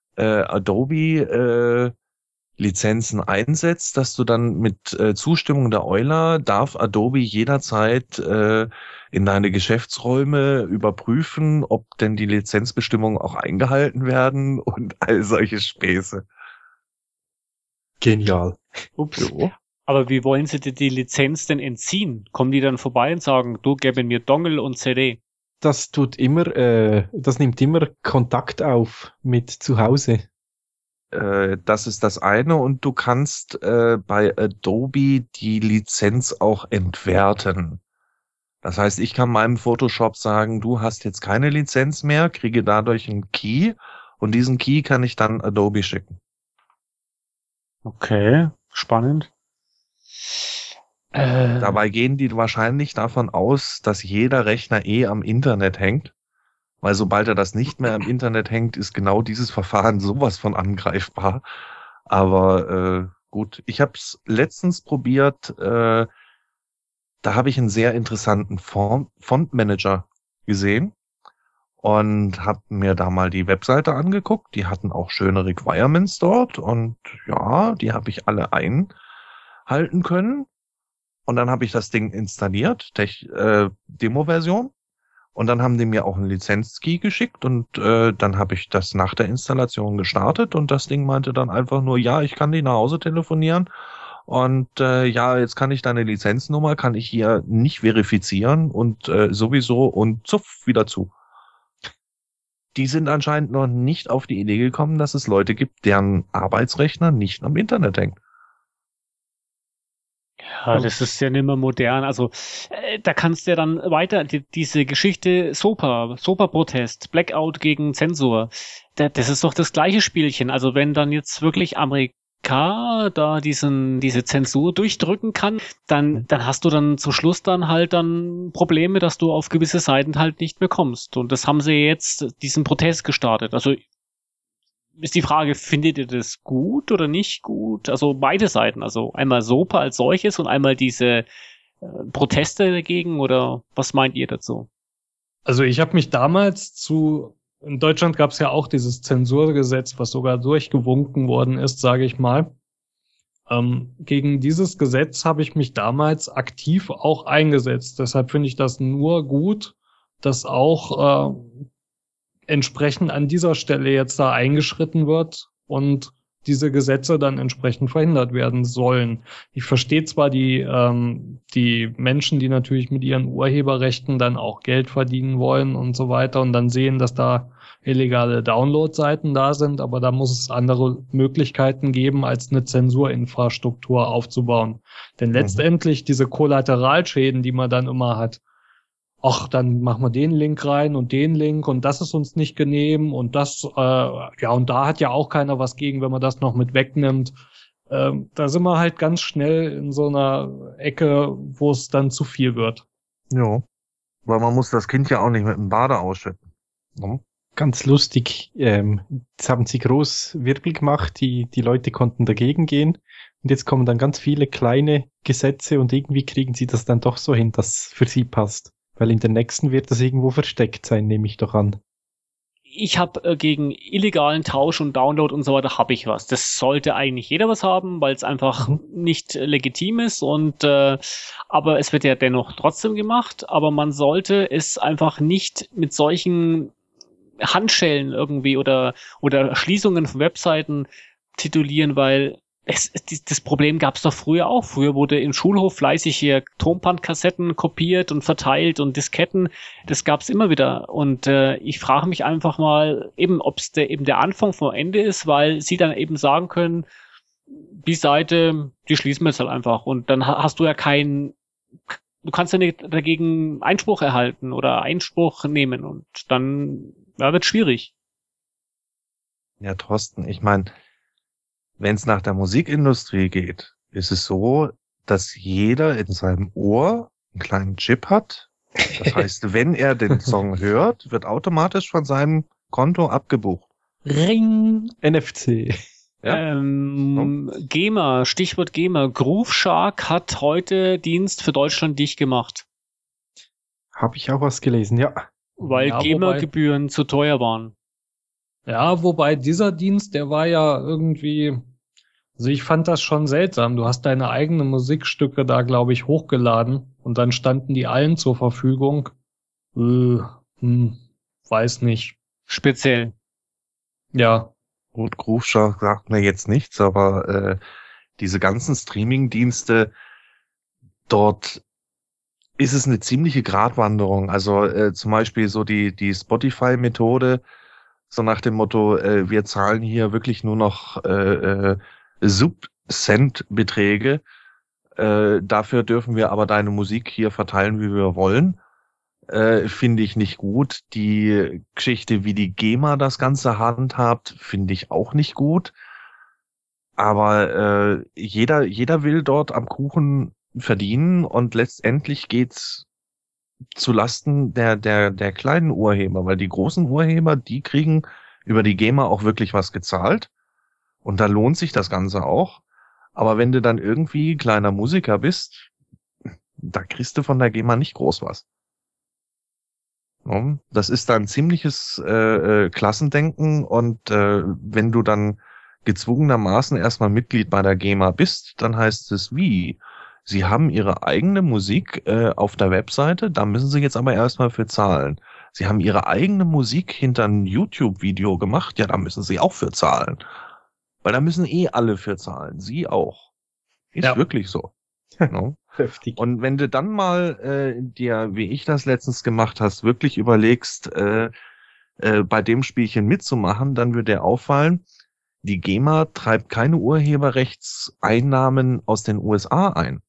[SPEAKER 1] Adobe Lizenzen einsetzt, dass du dann mit Zustimmung der Euler darf Adobe jederzeit in deine Geschäftsräume überprüfen, ob denn die Lizenzbestimmungen auch eingehalten werden und all solche Späße.
[SPEAKER 4] Genial.
[SPEAKER 2] Ups.
[SPEAKER 1] So.
[SPEAKER 2] Aber wie wollen sie dir die Lizenz denn entziehen? Kommen die dann vorbei und sagen, du gäbe mir Dongle und CD?
[SPEAKER 4] Das nimmt immer Kontakt auf mit zu Hause.
[SPEAKER 1] Das ist das eine und du kannst bei Adobe die Lizenz auch entwerten. Das heißt, ich kann meinem Photoshop sagen, du hast jetzt keine Lizenz mehr, kriege dadurch einen Key und diesen Key kann ich dann Adobe schicken.
[SPEAKER 2] Okay, spannend.
[SPEAKER 1] Dabei gehen die wahrscheinlich davon aus, dass jeder Rechner am Internet hängt. Weil sobald er das nicht mehr im Internet hängt, ist genau dieses Verfahren sowas von angreifbar. Aber gut, ich habe es letztens probiert. Da habe ich einen sehr interessanten Font-Manager gesehen und habe mir da mal die Webseite angeguckt. Die hatten auch schöne Requirements dort und ja, die habe ich alle einhalten können. Und dann habe ich das Ding installiert, Demo-Version. Und dann haben die mir auch einen Lizenzkey geschickt und dann habe ich das nach der Installation gestartet und das Ding meinte dann einfach nur, ja, ich kann dich nach Hause telefonieren und ja, jetzt kann ich deine Lizenznummer, kann ich hier nicht verifizieren und sowieso und zuff, wieder zu. Die sind anscheinend noch nicht auf die Idee gekommen, dass es Leute gibt, deren Arbeitsrechner nicht am Internet hängt.
[SPEAKER 2] Ja, das ist ja nicht mehr modern. Also da kannst du ja dann weiter diese Geschichte SOPA-Protest, Blackout gegen Zensor. Das ist doch das gleiche Spielchen. Also wenn dann jetzt wirklich Amerika da diese Zensur durchdrücken kann, dann hast du dann zum Schluss dann halt dann Probleme, dass du auf gewisse Seiten halt nicht mehr kommst. Und das haben sie jetzt diesen Protest gestartet. Also ist die Frage, findet ihr das gut oder nicht gut? Also beide Seiten, also einmal SOPA als solches und einmal diese Proteste dagegen oder was meint ihr dazu?
[SPEAKER 3] Also ich habe mich damals in Deutschland gab es ja auch dieses Zensurgesetz, was sogar durchgewunken worden ist, sage ich mal. Gegen dieses Gesetz habe ich mich damals aktiv auch eingesetzt. Deshalb finde ich das nur gut, dass auch entsprechend an dieser Stelle jetzt da eingeschritten wird und diese Gesetze dann entsprechend verhindert werden sollen. Ich verstehe zwar die Menschen, die natürlich mit ihren Urheberrechten dann auch Geld verdienen wollen und so weiter und dann sehen, dass da illegale Download-Seiten da sind, aber da muss es andere Möglichkeiten geben, als eine Zensurinfrastruktur aufzubauen. Denn letztendlich diese Kollateralschäden, die man dann immer hat, ach, dann machen wir den Link rein und den Link und das ist uns nicht genehm und das, ja, und da hat ja auch keiner was gegen, wenn man das noch mit wegnimmt. Da sind wir halt ganz schnell in so einer Ecke, wo es dann zu viel wird.
[SPEAKER 1] Ja, weil man muss das Kind ja auch nicht mit dem Bade ausschütten. Ja.
[SPEAKER 4] Ganz lustig, jetzt haben sie groß Wirbel gemacht, die Leute konnten dagegen gehen und jetzt kommen dann ganz viele kleine Gesetze und irgendwie kriegen sie das dann doch so hin, dass für sie passt. Weil in der nächsten wird das irgendwo versteckt sein, nehme ich doch an.
[SPEAKER 2] Ich habe gegen illegalen Tausch und Download und so weiter habe ich was. Das sollte eigentlich jeder was haben, weil es einfach nicht legitim ist und aber es wird ja dennoch trotzdem gemacht. Aber man sollte es einfach nicht mit solchen Handschellen irgendwie oder Schließungen von Webseiten titulieren, weil das Problem gab es doch früher auch. Früher wurde im Schulhof fleißig hier Tonbandkassetten kopiert und verteilt und Disketten. Das gab es immer wieder. Und ich frage mich einfach mal, eben, ob es eben der Anfang vom Ende ist, weil sie dann eben sagen können, die Seite, die schließen wir jetzt halt einfach. Und dann hast du ja du kannst ja nicht dagegen Einspruch erhalten oder Einspruch nehmen. Und dann wird schwierig.
[SPEAKER 1] Ja, Thorsten, ich meine, wenn es nach der Musikindustrie geht, ist es so, dass jeder in seinem Ohr einen kleinen Chip hat. Das heißt, wenn er den Song hört, wird automatisch von seinem Konto abgebucht.
[SPEAKER 3] Ring.
[SPEAKER 4] NFC.
[SPEAKER 1] Ja.
[SPEAKER 2] GEMA, Stichwort GEMA. Groove Shark hat heute Dienst für Deutschland dicht gemacht,
[SPEAKER 4] Habe ich auch was gelesen, ja.
[SPEAKER 2] weil
[SPEAKER 3] Ja,
[SPEAKER 2] GEMA-Gebühren zu teuer waren.
[SPEAKER 3] Ja, wobei dieser Dienst, der war ja irgendwie, also ich fand das schon seltsam. Du hast deine eigenen Musikstücke da, glaube ich, hochgeladen und dann standen die allen zur Verfügung. Weiß nicht.
[SPEAKER 2] Speziell.
[SPEAKER 3] Ja,
[SPEAKER 1] Gut, Groove Shark sagt mir jetzt nichts, aber diese ganzen Streaming-Dienste, dort ist es eine ziemliche Gratwanderung. Also zum Beispiel so die Spotify-Methode, so nach dem Motto, wir zahlen hier wirklich nur noch Sub-Cent-Beträge. Dafür dürfen wir aber deine Musik hier verteilen, wie wir wollen. Finde ich nicht gut. Die Geschichte, wie die GEMA das Ganze handhabt, finde ich auch nicht gut. Aber jeder will dort am Kuchen verdienen und letztendlich geht's zu Lasten der kleinen Urheber, weil die großen Urheber, die kriegen über die GEMA auch wirklich was gezahlt und da lohnt sich das Ganze auch. Aber wenn du dann irgendwie kleiner Musiker bist, da kriegst du von der GEMA nicht groß was. Ja, das ist dann ziemliches Klassendenken und wenn du dann gezwungenermaßen erstmal Mitglied bei der GEMA bist, dann heißt es wie? Sie haben Ihre eigene Musik auf der Webseite, da müssen Sie jetzt aber erstmal für zahlen. Sie haben Ihre eigene Musik hinter ein YouTube-Video gemacht, ja, da müssen Sie auch für zahlen. Weil da müssen alle für zahlen, Sie auch. Ist
[SPEAKER 3] Ja.
[SPEAKER 1] wirklich so. No?
[SPEAKER 4] Heftig.
[SPEAKER 1] Und wenn du dann mal dir, wie ich das letztens gemacht hast, wirklich überlegst, bei dem Spielchen mitzumachen, dann wird dir auffallen, die GEMA treibt keine Urheberrechtseinnahmen aus den USA ein.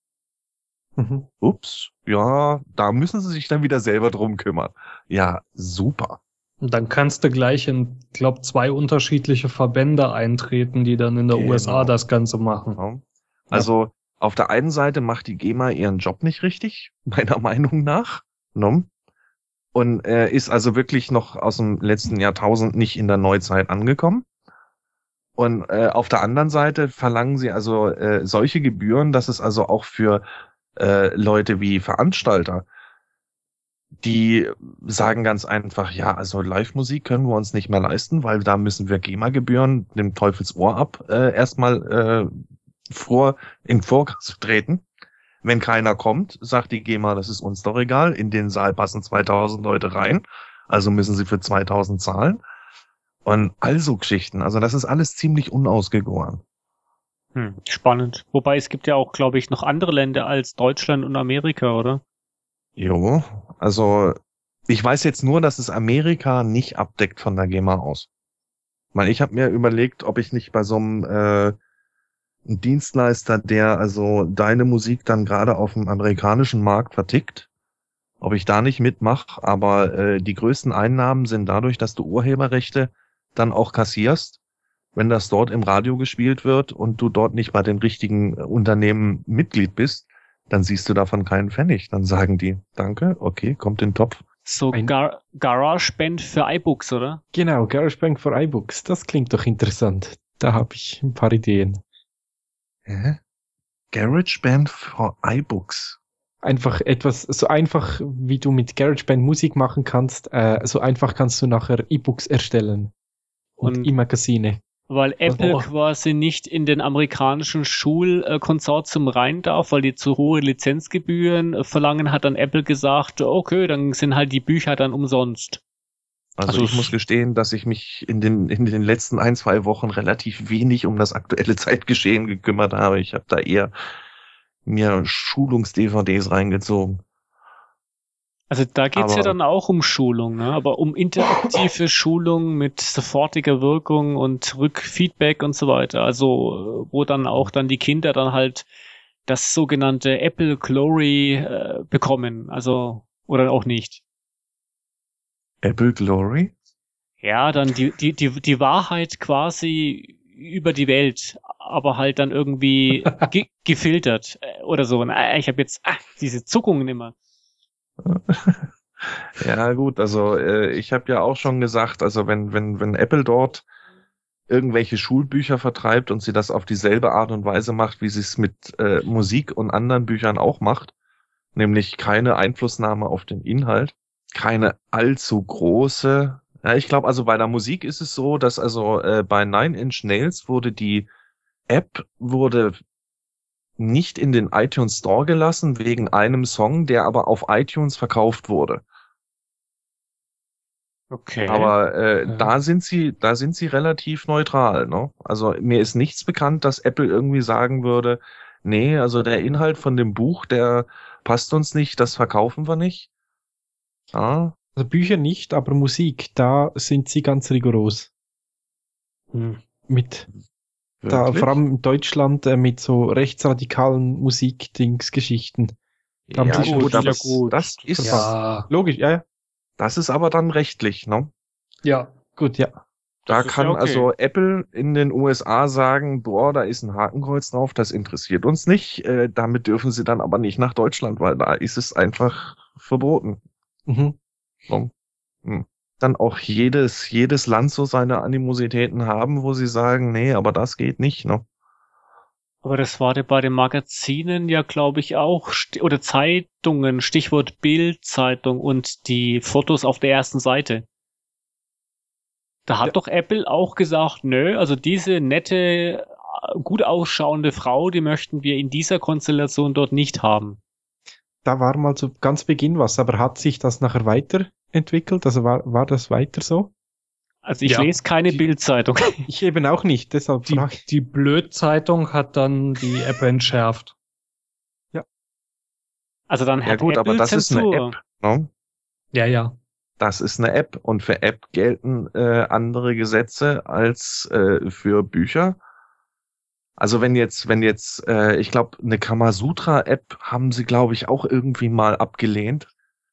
[SPEAKER 4] Mhm.
[SPEAKER 1] Ups, ja, da müssen sie sich dann wieder selber drum kümmern. Ja, super.
[SPEAKER 3] und dann kannst du gleich in, glaub, 2 unterschiedliche Verbände eintreten, die dann in der
[SPEAKER 1] Genau.
[SPEAKER 3] USA das Ganze machen.
[SPEAKER 1] Ja. Also auf der einen Seite macht die GEMA ihren Job nicht richtig, meiner Meinung nach. No? Und ist also wirklich noch aus dem letzten Jahrtausend nicht in der Neuzeit angekommen. Und auf der anderen Seite verlangen sie also solche Gebühren, dass es also auch für Leute wie Veranstalter, die sagen ganz einfach, ja, also Live-Musik können wir uns nicht mehr leisten, weil da müssen wir GEMA-Gebühren dem Teufelsohr ab erstmal in Vorkasse treten. Wenn keiner kommt, sagt die GEMA, das ist uns doch egal, in den Saal passen 2000 Leute rein, also müssen sie für 2000 zahlen. Und also Geschichten, also das ist alles ziemlich unausgegoren.
[SPEAKER 2] Spannend. Wobei es gibt ja auch, glaube ich, noch andere Länder als Deutschland und Amerika, oder?
[SPEAKER 1] Jo, also ich weiß jetzt nur, dass es Amerika nicht abdeckt von der GEMA aus. Weil ich habe mir überlegt, ob ich nicht bei so einem Dienstleister, der also deine Musik dann gerade auf dem amerikanischen Markt vertickt, ob ich da nicht mitmache, aber die größten Einnahmen sind dadurch, dass du Urheberrechte dann auch kassierst, wenn das dort im Radio gespielt wird und du dort nicht bei den richtigen Unternehmen Mitglied bist, dann siehst du davon keinen Pfennig. Dann sagen die, danke, okay, kommt in den Topf.
[SPEAKER 2] So GarageBand für iBooks, oder?
[SPEAKER 4] Genau, GarageBand for iBooks. Das klingt doch interessant. Da habe ich ein paar Ideen.
[SPEAKER 1] Hä? GarageBand for iBooks.
[SPEAKER 4] Einfach etwas, so einfach wie du mit GarageBand Musik machen kannst, so einfach kannst du nachher E-Books erstellen. Und E-Magazine.
[SPEAKER 2] Weil Apple quasi nicht in den amerikanischen Schulkonsortium rein darf, weil die zu hohe Lizenzgebühren verlangen, hat dann Apple gesagt, okay, dann sind halt die Bücher dann umsonst.
[SPEAKER 1] Also ich muss gestehen, dass ich mich in den letzten 1-2 Wochen relativ wenig um das aktuelle Zeitgeschehen gekümmert habe. Ich habe da eher mir Schulungs-DVDs reingezogen.
[SPEAKER 2] Also da geht's ja dann auch um Schulung, ne? Aber um interaktive Schulung mit sofortiger Wirkung und Rückfeedback und so weiter. Also wo dann auch dann die Kinder dann halt das sogenannte Apple Glory bekommen. Also oder auch nicht.
[SPEAKER 1] Apple Glory?
[SPEAKER 2] Ja, dann die Wahrheit quasi über die Welt, aber halt dann irgendwie gefiltert oder so. Ich habe jetzt diese Zuckungen immer.
[SPEAKER 1] Ja, gut, also ich habe ja auch schon gesagt, also wenn Apple dort irgendwelche Schulbücher vertreibt und sie das auf dieselbe Art und Weise macht, wie sie es mit Musik und anderen Büchern auch macht, nämlich keine Einflussnahme auf den Inhalt, keine allzu große. Ja, ich glaube, also bei der Musik ist es so, dass also bei Nine Inch Nails wurde die App nicht in den iTunes Store gelassen wegen einem Song, der aber auf iTunes verkauft wurde.
[SPEAKER 2] Okay.
[SPEAKER 1] Aber da sind sie relativ neutral, ne? Also mir ist nichts bekannt, dass Apple irgendwie sagen würde, nee, also der Inhalt von dem Buch, der passt uns nicht, das verkaufen wir nicht. Ja,
[SPEAKER 4] Also Bücher nicht, aber Musik, da sind sie ganz rigoros. Mit, da,
[SPEAKER 1] wirklich?
[SPEAKER 4] vor allem in Deutschland, mit so rechtsradikalen Musikdingsgeschichten. Da haben
[SPEAKER 1] Ja,
[SPEAKER 4] sie schon
[SPEAKER 1] gut, aber
[SPEAKER 3] gut.
[SPEAKER 1] das ist
[SPEAKER 3] Ja,
[SPEAKER 4] logisch, ja.
[SPEAKER 1] das ist aber dann rechtlich, ne?
[SPEAKER 3] ja.
[SPEAKER 4] Gut, ja.
[SPEAKER 1] Da
[SPEAKER 2] Das ist
[SPEAKER 1] kann
[SPEAKER 2] ja okay.
[SPEAKER 1] also Apple in den USA sagen, boah, da ist ein Hakenkreuz drauf, das interessiert uns nicht. Damit dürfen sie dann aber nicht nach Deutschland, weil da ist es einfach verboten.
[SPEAKER 4] Mhm.
[SPEAKER 1] So. Dann auch jedes Land so seine Animositäten haben, wo sie sagen, nee, aber das geht nicht, ne?
[SPEAKER 2] Aber das war bei den Magazinen ja, glaube ich, auch, oder Zeitungen, Stichwort Bild-Zeitung und die Fotos auf der ersten Seite. Da hat doch Apple auch gesagt, nö, also diese nette, gut ausschauende Frau, die möchten wir in dieser Konstellation dort nicht haben.
[SPEAKER 4] Da war mal zu ganz Beginn was, aber hat sich das nachher weiterentwickelt? Also war das weiter so?
[SPEAKER 2] Also ich
[SPEAKER 3] Ja.
[SPEAKER 2] lese keine Bild-Zeitung.
[SPEAKER 4] Ich eben auch nicht, deshalb
[SPEAKER 3] Die,
[SPEAKER 4] frage ich.
[SPEAKER 3] die Blöd-Zeitung hat dann die App entschärft.
[SPEAKER 2] Also dann
[SPEAKER 1] Ja
[SPEAKER 2] hat
[SPEAKER 1] gut,
[SPEAKER 2] Apple
[SPEAKER 1] aber das ist
[SPEAKER 2] Zensur.
[SPEAKER 1] eine App, ne?
[SPEAKER 3] Ja, ja.
[SPEAKER 1] Das ist eine App und für App gelten andere Gesetze als für Bücher. Also wenn jetzt, ich glaube, eine Kamasutra-App haben sie, glaube ich, auch irgendwie mal abgelehnt.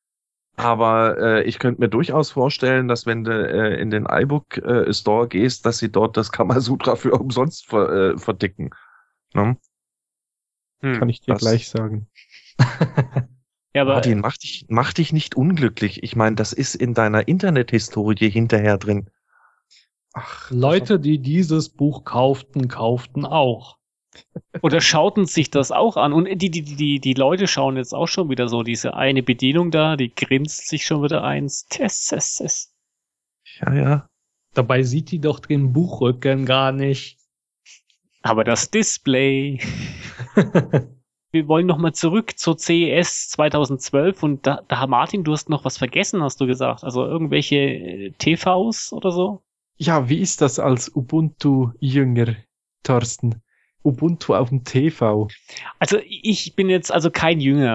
[SPEAKER 1] Aber ich könnte mir durchaus vorstellen, dass wenn du in den iBook Store gehst, dass sie dort das Kamasutra für umsonst verticken. Ne?
[SPEAKER 4] Kann ich dir
[SPEAKER 1] das-
[SPEAKER 4] gleich sagen.
[SPEAKER 2] Ja, aber
[SPEAKER 1] Martin, mach dich nicht unglücklich. Ich meine, das ist in deiner Internethistorie hinterher drin.
[SPEAKER 4] Ach,
[SPEAKER 3] Leute, die dieses Buch kauften auch.
[SPEAKER 2] oder schauten sich das auch an. Und die Leute schauen jetzt auch schon wieder so diese eine Bedienung da, die grinst sich schon wieder eins. Tess.
[SPEAKER 1] Ja.
[SPEAKER 3] Dabei sieht die doch den Buchrücken gar nicht.
[SPEAKER 2] Aber das Display. Wir wollen nochmal zurück zur CES 2012 und da, Martin, du hast noch was vergessen, hast du gesagt. Also irgendwelche TVs oder so?
[SPEAKER 4] Ja, wie ist das als Ubuntu-Jünger, Thorsten? Ubuntu auf dem TV.
[SPEAKER 2] Also ich bin jetzt also kein Jünger.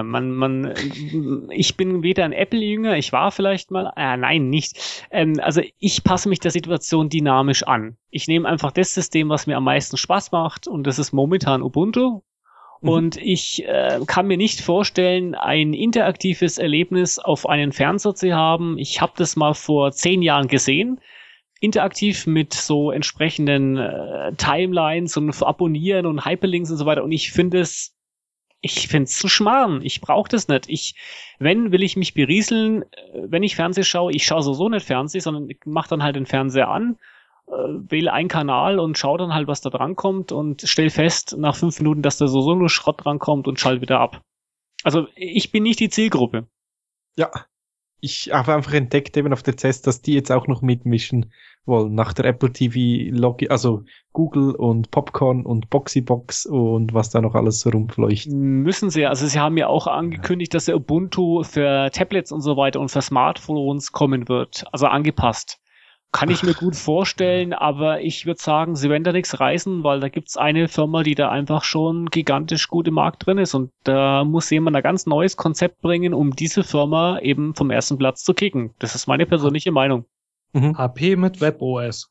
[SPEAKER 2] Ich bin weder ein Apple-Jünger, ich war vielleicht mal, nein, nicht. Also ich passe mich der Situation dynamisch an. Ich nehme einfach das System, was mir am meisten Spaß macht und das ist momentan Ubuntu. Und ich kann mir nicht vorstellen, ein interaktives Erlebnis auf einen Fernseher zu haben. Ich habe das mal vor 10 Jahren gesehen. Interaktiv mit so entsprechenden Timelines und Abonnieren und Hyperlinks und so weiter. Und ich finde es zu schmarrn. Ich brauche das nicht. Will ich mich berieseln, wenn ich Fernseh schaue. Ich schaue sowieso nicht Fernseh, sondern ich mache dann halt den Fernseher an, wähle einen Kanal und schaue dann halt, was da dran kommt und stell fest nach 5 Minuten, dass da sowieso nur Schrott dran kommt und schalte wieder ab. Also ich bin nicht die Zielgruppe.
[SPEAKER 4] Ja, ich habe einfach entdeckt eben auf der CES, dass die jetzt auch noch mitmischen wollen. Nach der Apple TV also Google und Popcorn und Boxybox und was da noch alles so rumfleucht.
[SPEAKER 2] Müssen sie. Also sie haben ja auch angekündigt, dass der Ubuntu für Tablets und so weiter und für Smartphones kommen wird. Also angepasst. Kann ich mir gut vorstellen, aber ich würde sagen, sie werden da nichts reißen, weil da gibt's eine Firma, die da einfach schon gigantisch gut im Markt drin ist und da muss jemand ein ganz neues Konzept bringen, um diese Firma eben vom ersten Platz zu kicken. Das ist meine persönliche Meinung.
[SPEAKER 3] HP mit WebOS.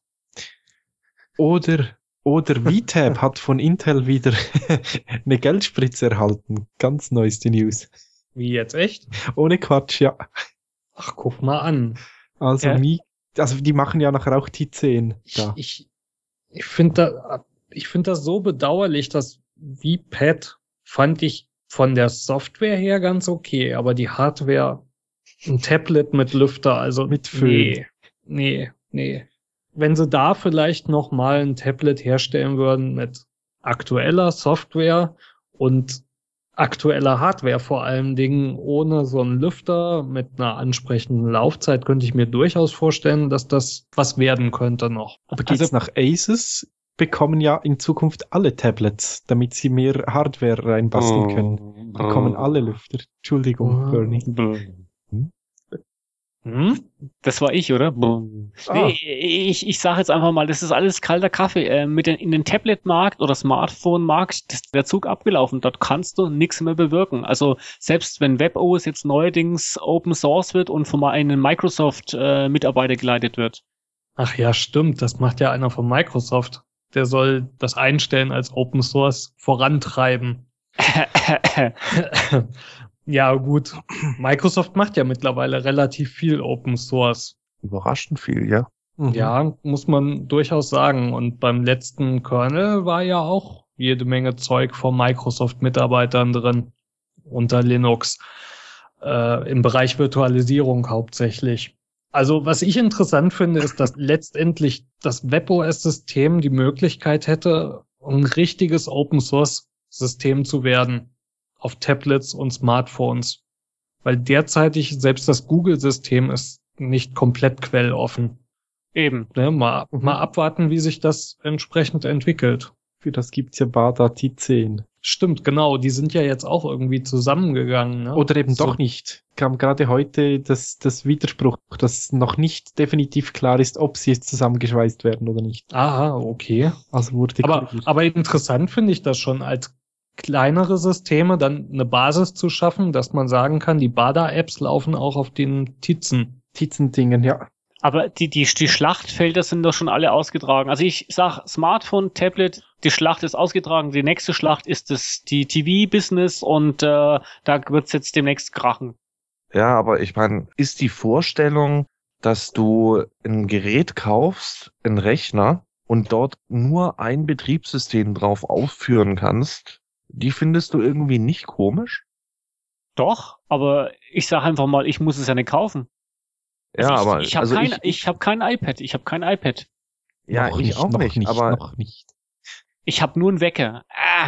[SPEAKER 4] Oder VTab hat von Intel wieder eine Geldspritze erhalten. Ganz neueste News.
[SPEAKER 3] Wie jetzt echt?
[SPEAKER 4] Ohne Quatsch, ja.
[SPEAKER 3] Ach, guck mal an.
[SPEAKER 4] Also
[SPEAKER 2] Ja.
[SPEAKER 4] die machen ja nachher auch die 10 da.
[SPEAKER 3] Ich Ich finde das so bedauerlich, dass VPad fand ich von der Software her ganz okay, aber die Hardware, ein Tablet mit Lüfter, also
[SPEAKER 4] Mit Föhn.
[SPEAKER 3] nee. Wenn sie da vielleicht noch mal ein Tablet herstellen würden mit aktueller Software und aktueller Hardware vor allen Dingen, ohne so einen Lüfter mit einer ansprechenden Laufzeit, könnte ich mir durchaus vorstellen, dass das was werden könnte noch.
[SPEAKER 4] Aber geht's nach Asus, bekommen ja in Zukunft alle Tablets, damit sie mehr Hardware reinbasteln können. Bekommen alle Lüfter. Entschuldigung, Bernie.
[SPEAKER 2] Das war ich, oder? Nee, ich sage jetzt einfach mal, das ist alles kalter Kaffee. In den Tablet-Markt oder Smartphone-Markt ist der Zug abgelaufen. Dort kannst du nichts mehr bewirken. Also selbst wenn WebOS jetzt neuerdings Open Source wird und von einem Microsoft-Mitarbeiter geleitet wird.
[SPEAKER 3] Ach ja, stimmt. Das macht ja einer von Microsoft. Der soll das Einstellen als Open Source vorantreiben. Ja, gut. Microsoft macht ja mittlerweile relativ viel Open Source.
[SPEAKER 1] Überraschend viel, ja.
[SPEAKER 3] Ja, muss man durchaus sagen. Und beim letzten Kernel war ja auch jede Menge Zeug von Microsoft-Mitarbeitern drin. Unter Linux. Im Bereich Virtualisierung hauptsächlich. Also, was ich interessant finde, ist, dass letztendlich das WebOS-System die Möglichkeit hätte, ein richtiges Open-Source-System zu werden. Auf Tablets und Smartphones. Weil derzeitig selbst das Google-System ist nicht komplett quelloffen.
[SPEAKER 2] Eben.
[SPEAKER 3] Ne, mal abwarten, wie sich das entsprechend entwickelt.
[SPEAKER 4] Für das gibt's ja Bada T10.
[SPEAKER 3] Stimmt, genau. Die sind ja jetzt auch irgendwie zusammengegangen. Ne?
[SPEAKER 4] Oder eben doch nicht. Kam gerade heute das Widerspruch, dass noch nicht definitiv klar ist, ob sie jetzt zusammengeschweißt werden oder nicht.
[SPEAKER 3] Aha, okay.
[SPEAKER 4] Also wurde korrigiert.
[SPEAKER 3] Aber interessant finde ich das schon, als kleinere Systeme dann eine Basis zu schaffen, dass man sagen kann, die Bada-Apps laufen auch auf den
[SPEAKER 4] Tizen-Dingen, ja.
[SPEAKER 2] Aber die Schlachtfelder sind doch schon alle ausgetragen. Also ich sag Smartphone, Tablet, die Schlacht ist ausgetragen. Die nächste Schlacht ist die TV-Business und da wird's jetzt demnächst krachen.
[SPEAKER 1] Ja, aber ich meine, ist die Vorstellung, dass du ein Gerät kaufst, einen Rechner, und dort nur ein Betriebssystem drauf aufführen kannst, die findest du irgendwie nicht komisch?
[SPEAKER 2] Doch, aber ich sag einfach mal, ich muss es ja nicht kaufen.
[SPEAKER 1] Ja,
[SPEAKER 2] Also
[SPEAKER 1] aber
[SPEAKER 2] ich habe kein iPad. Ich habe kein iPad.
[SPEAKER 1] Ja,
[SPEAKER 4] noch
[SPEAKER 1] ich
[SPEAKER 4] nicht,
[SPEAKER 1] auch
[SPEAKER 4] noch
[SPEAKER 1] nicht,
[SPEAKER 4] nicht,
[SPEAKER 1] aber
[SPEAKER 4] noch nicht.
[SPEAKER 2] Ich habe nur einen Wecker.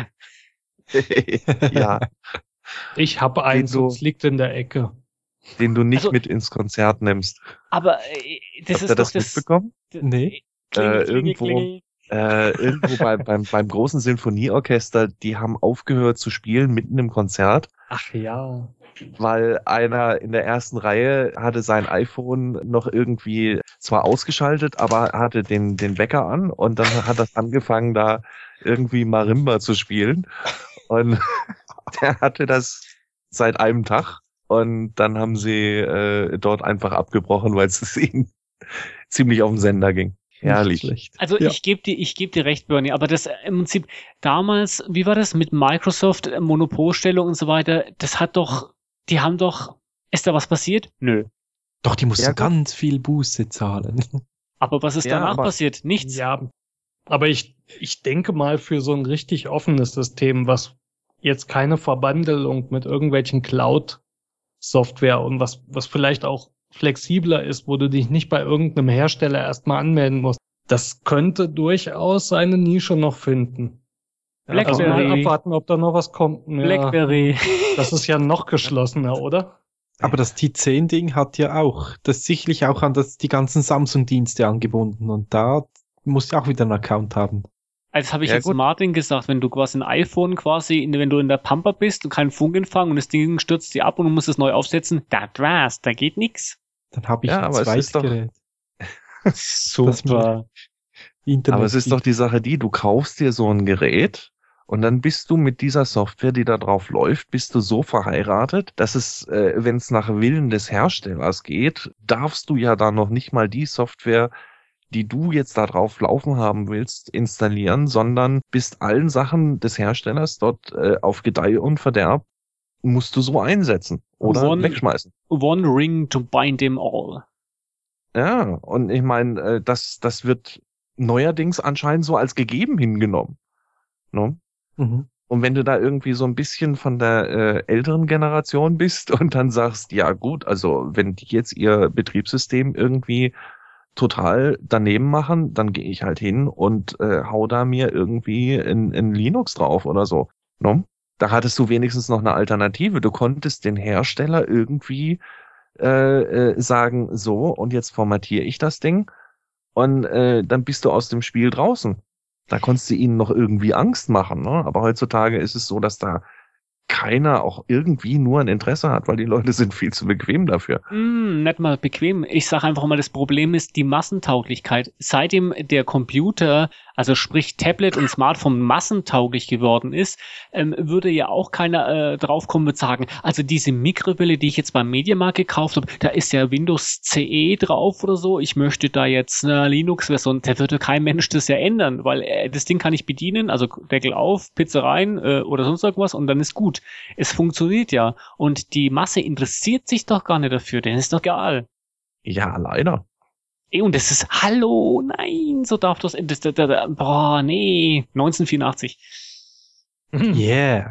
[SPEAKER 1] ja,
[SPEAKER 3] Ich habe eins,
[SPEAKER 1] Den du-
[SPEAKER 3] es liegt in der Ecke.
[SPEAKER 1] den du nicht
[SPEAKER 2] Also-
[SPEAKER 1] mit ins Konzert nimmst.
[SPEAKER 2] Aber das
[SPEAKER 1] Habt
[SPEAKER 2] ist
[SPEAKER 1] ihr
[SPEAKER 2] doch
[SPEAKER 1] das
[SPEAKER 2] das.
[SPEAKER 1] mitbekommen?
[SPEAKER 4] Nee.
[SPEAKER 1] Irgendwo- Irgendwo beim großen Sinfonieorchester, die haben aufgehört zu spielen mitten im Konzert,
[SPEAKER 3] Ach ja.
[SPEAKER 1] weil einer in der ersten Reihe hatte sein iPhone noch irgendwie zwar ausgeschaltet, aber hatte den Wecker an und dann hat das angefangen, da irgendwie Marimba zu spielen und der hatte das seit einem Tag und dann haben sie dort einfach abgebrochen, weil es ihnen ziemlich auf den Sender ging. Herrlich.
[SPEAKER 4] Nicht schlecht.
[SPEAKER 2] Also
[SPEAKER 4] Ja.
[SPEAKER 2] ich geb dir recht, Bernie, aber das im Prinzip damals, wie war das mit Microsoft, Monopolstellung und so weiter, die haben doch, ist da was passiert? Nö.
[SPEAKER 4] Doch, die mussten
[SPEAKER 1] Ja, gut.
[SPEAKER 4] ganz viel Buße zahlen.
[SPEAKER 2] Aber was ist
[SPEAKER 1] Ja,
[SPEAKER 2] danach
[SPEAKER 1] aber-
[SPEAKER 2] passiert? Nichts.
[SPEAKER 3] Ja, aber ich denke mal, für so ein richtig offenes System, was jetzt keine Verbandelung mit irgendwelchen Cloud-Software und was vielleicht auch flexibler ist, wo du dich nicht bei irgendeinem Hersteller erstmal anmelden musst, das könnte durchaus seine Nische noch finden. Also
[SPEAKER 2] Blackberry.
[SPEAKER 3] mal abwarten, ob da noch was kommt. Ja,
[SPEAKER 2] Blackberry.
[SPEAKER 3] das ist ja noch geschlossener, oder?
[SPEAKER 4] Aber das T10-Ding hat ja auch, das sicherlich auch an die ganzen Samsung-Dienste angebunden und da musst du auch wieder einen Account haben.
[SPEAKER 2] Also habe ich
[SPEAKER 1] Ja,
[SPEAKER 2] jetzt
[SPEAKER 1] gut.
[SPEAKER 2] Martin gesagt, wenn du quasi ein iPhone wenn du in der Pampa bist und keinen Funkempfang und das Ding stürzt dir ab und du musst es neu aufsetzen, das war's, da geht nix.
[SPEAKER 4] Dann habe ich
[SPEAKER 1] Ja,
[SPEAKER 4] ein
[SPEAKER 1] aber es ist doch-
[SPEAKER 4] Zweitgerät.
[SPEAKER 2] Super.
[SPEAKER 4] Internet
[SPEAKER 1] Aber es ist doch die Sache du kaufst dir so ein Gerät und dann bist du mit dieser Software, die da drauf läuft, bist du so verheiratet, dass es, wenn es nach Willen des Herstellers geht, darfst du ja da noch nicht mal die Software, die du jetzt da drauf laufen haben willst, installieren, sondern bist allen Sachen des Herstellers dort auf Gedeih und Verderb musst du so einsetzen oder wegschmeißen.
[SPEAKER 2] One ring to bind them all.
[SPEAKER 1] Ja, und ich meine, das wird neuerdings anscheinend so als gegeben hingenommen. Ne?
[SPEAKER 4] Mhm.
[SPEAKER 1] Und wenn du da irgendwie so ein bisschen von der älteren Generation bist und dann sagst, ja gut, also wenn die jetzt ihr Betriebssystem irgendwie total daneben machen, dann gehe ich halt hin und hau da mir irgendwie in Linux drauf oder so. Ne? Da hattest du wenigstens noch eine Alternative. Du konntest den Hersteller irgendwie sagen, so, und jetzt formatiere ich das Ding und dann bist du aus dem Spiel draußen. Da konntest du ihnen noch irgendwie Angst machen, ne? Aber heutzutage ist es so, dass da keiner auch irgendwie nur ein Interesse hat, weil die Leute sind viel zu bequem dafür.
[SPEAKER 2] Nicht mal bequem. Ich sage einfach mal, das Problem ist die Massentauglichkeit. Seitdem der Computer, also sprich Tablet und Smartphone massentauglich geworden ist, würde ja auch keiner draufkommen und sagen, also diese Mikrowelle, die ich jetzt beim Mediamarkt gekauft habe, da ist ja Windows CE drauf oder so, ich möchte da jetzt eine Linux-Version, da würde kein Mensch das ja ändern, weil das Ding kann ich bedienen, also Deckel auf, Pizza rein oder sonst irgendwas und dann ist gut. Es funktioniert ja und die Masse interessiert sich doch gar nicht dafür, denn ist doch egal.
[SPEAKER 1] Ja, leider.
[SPEAKER 2] Und das ist, hallo, nein, so darf das, boah, nee, 1984.
[SPEAKER 4] Yeah.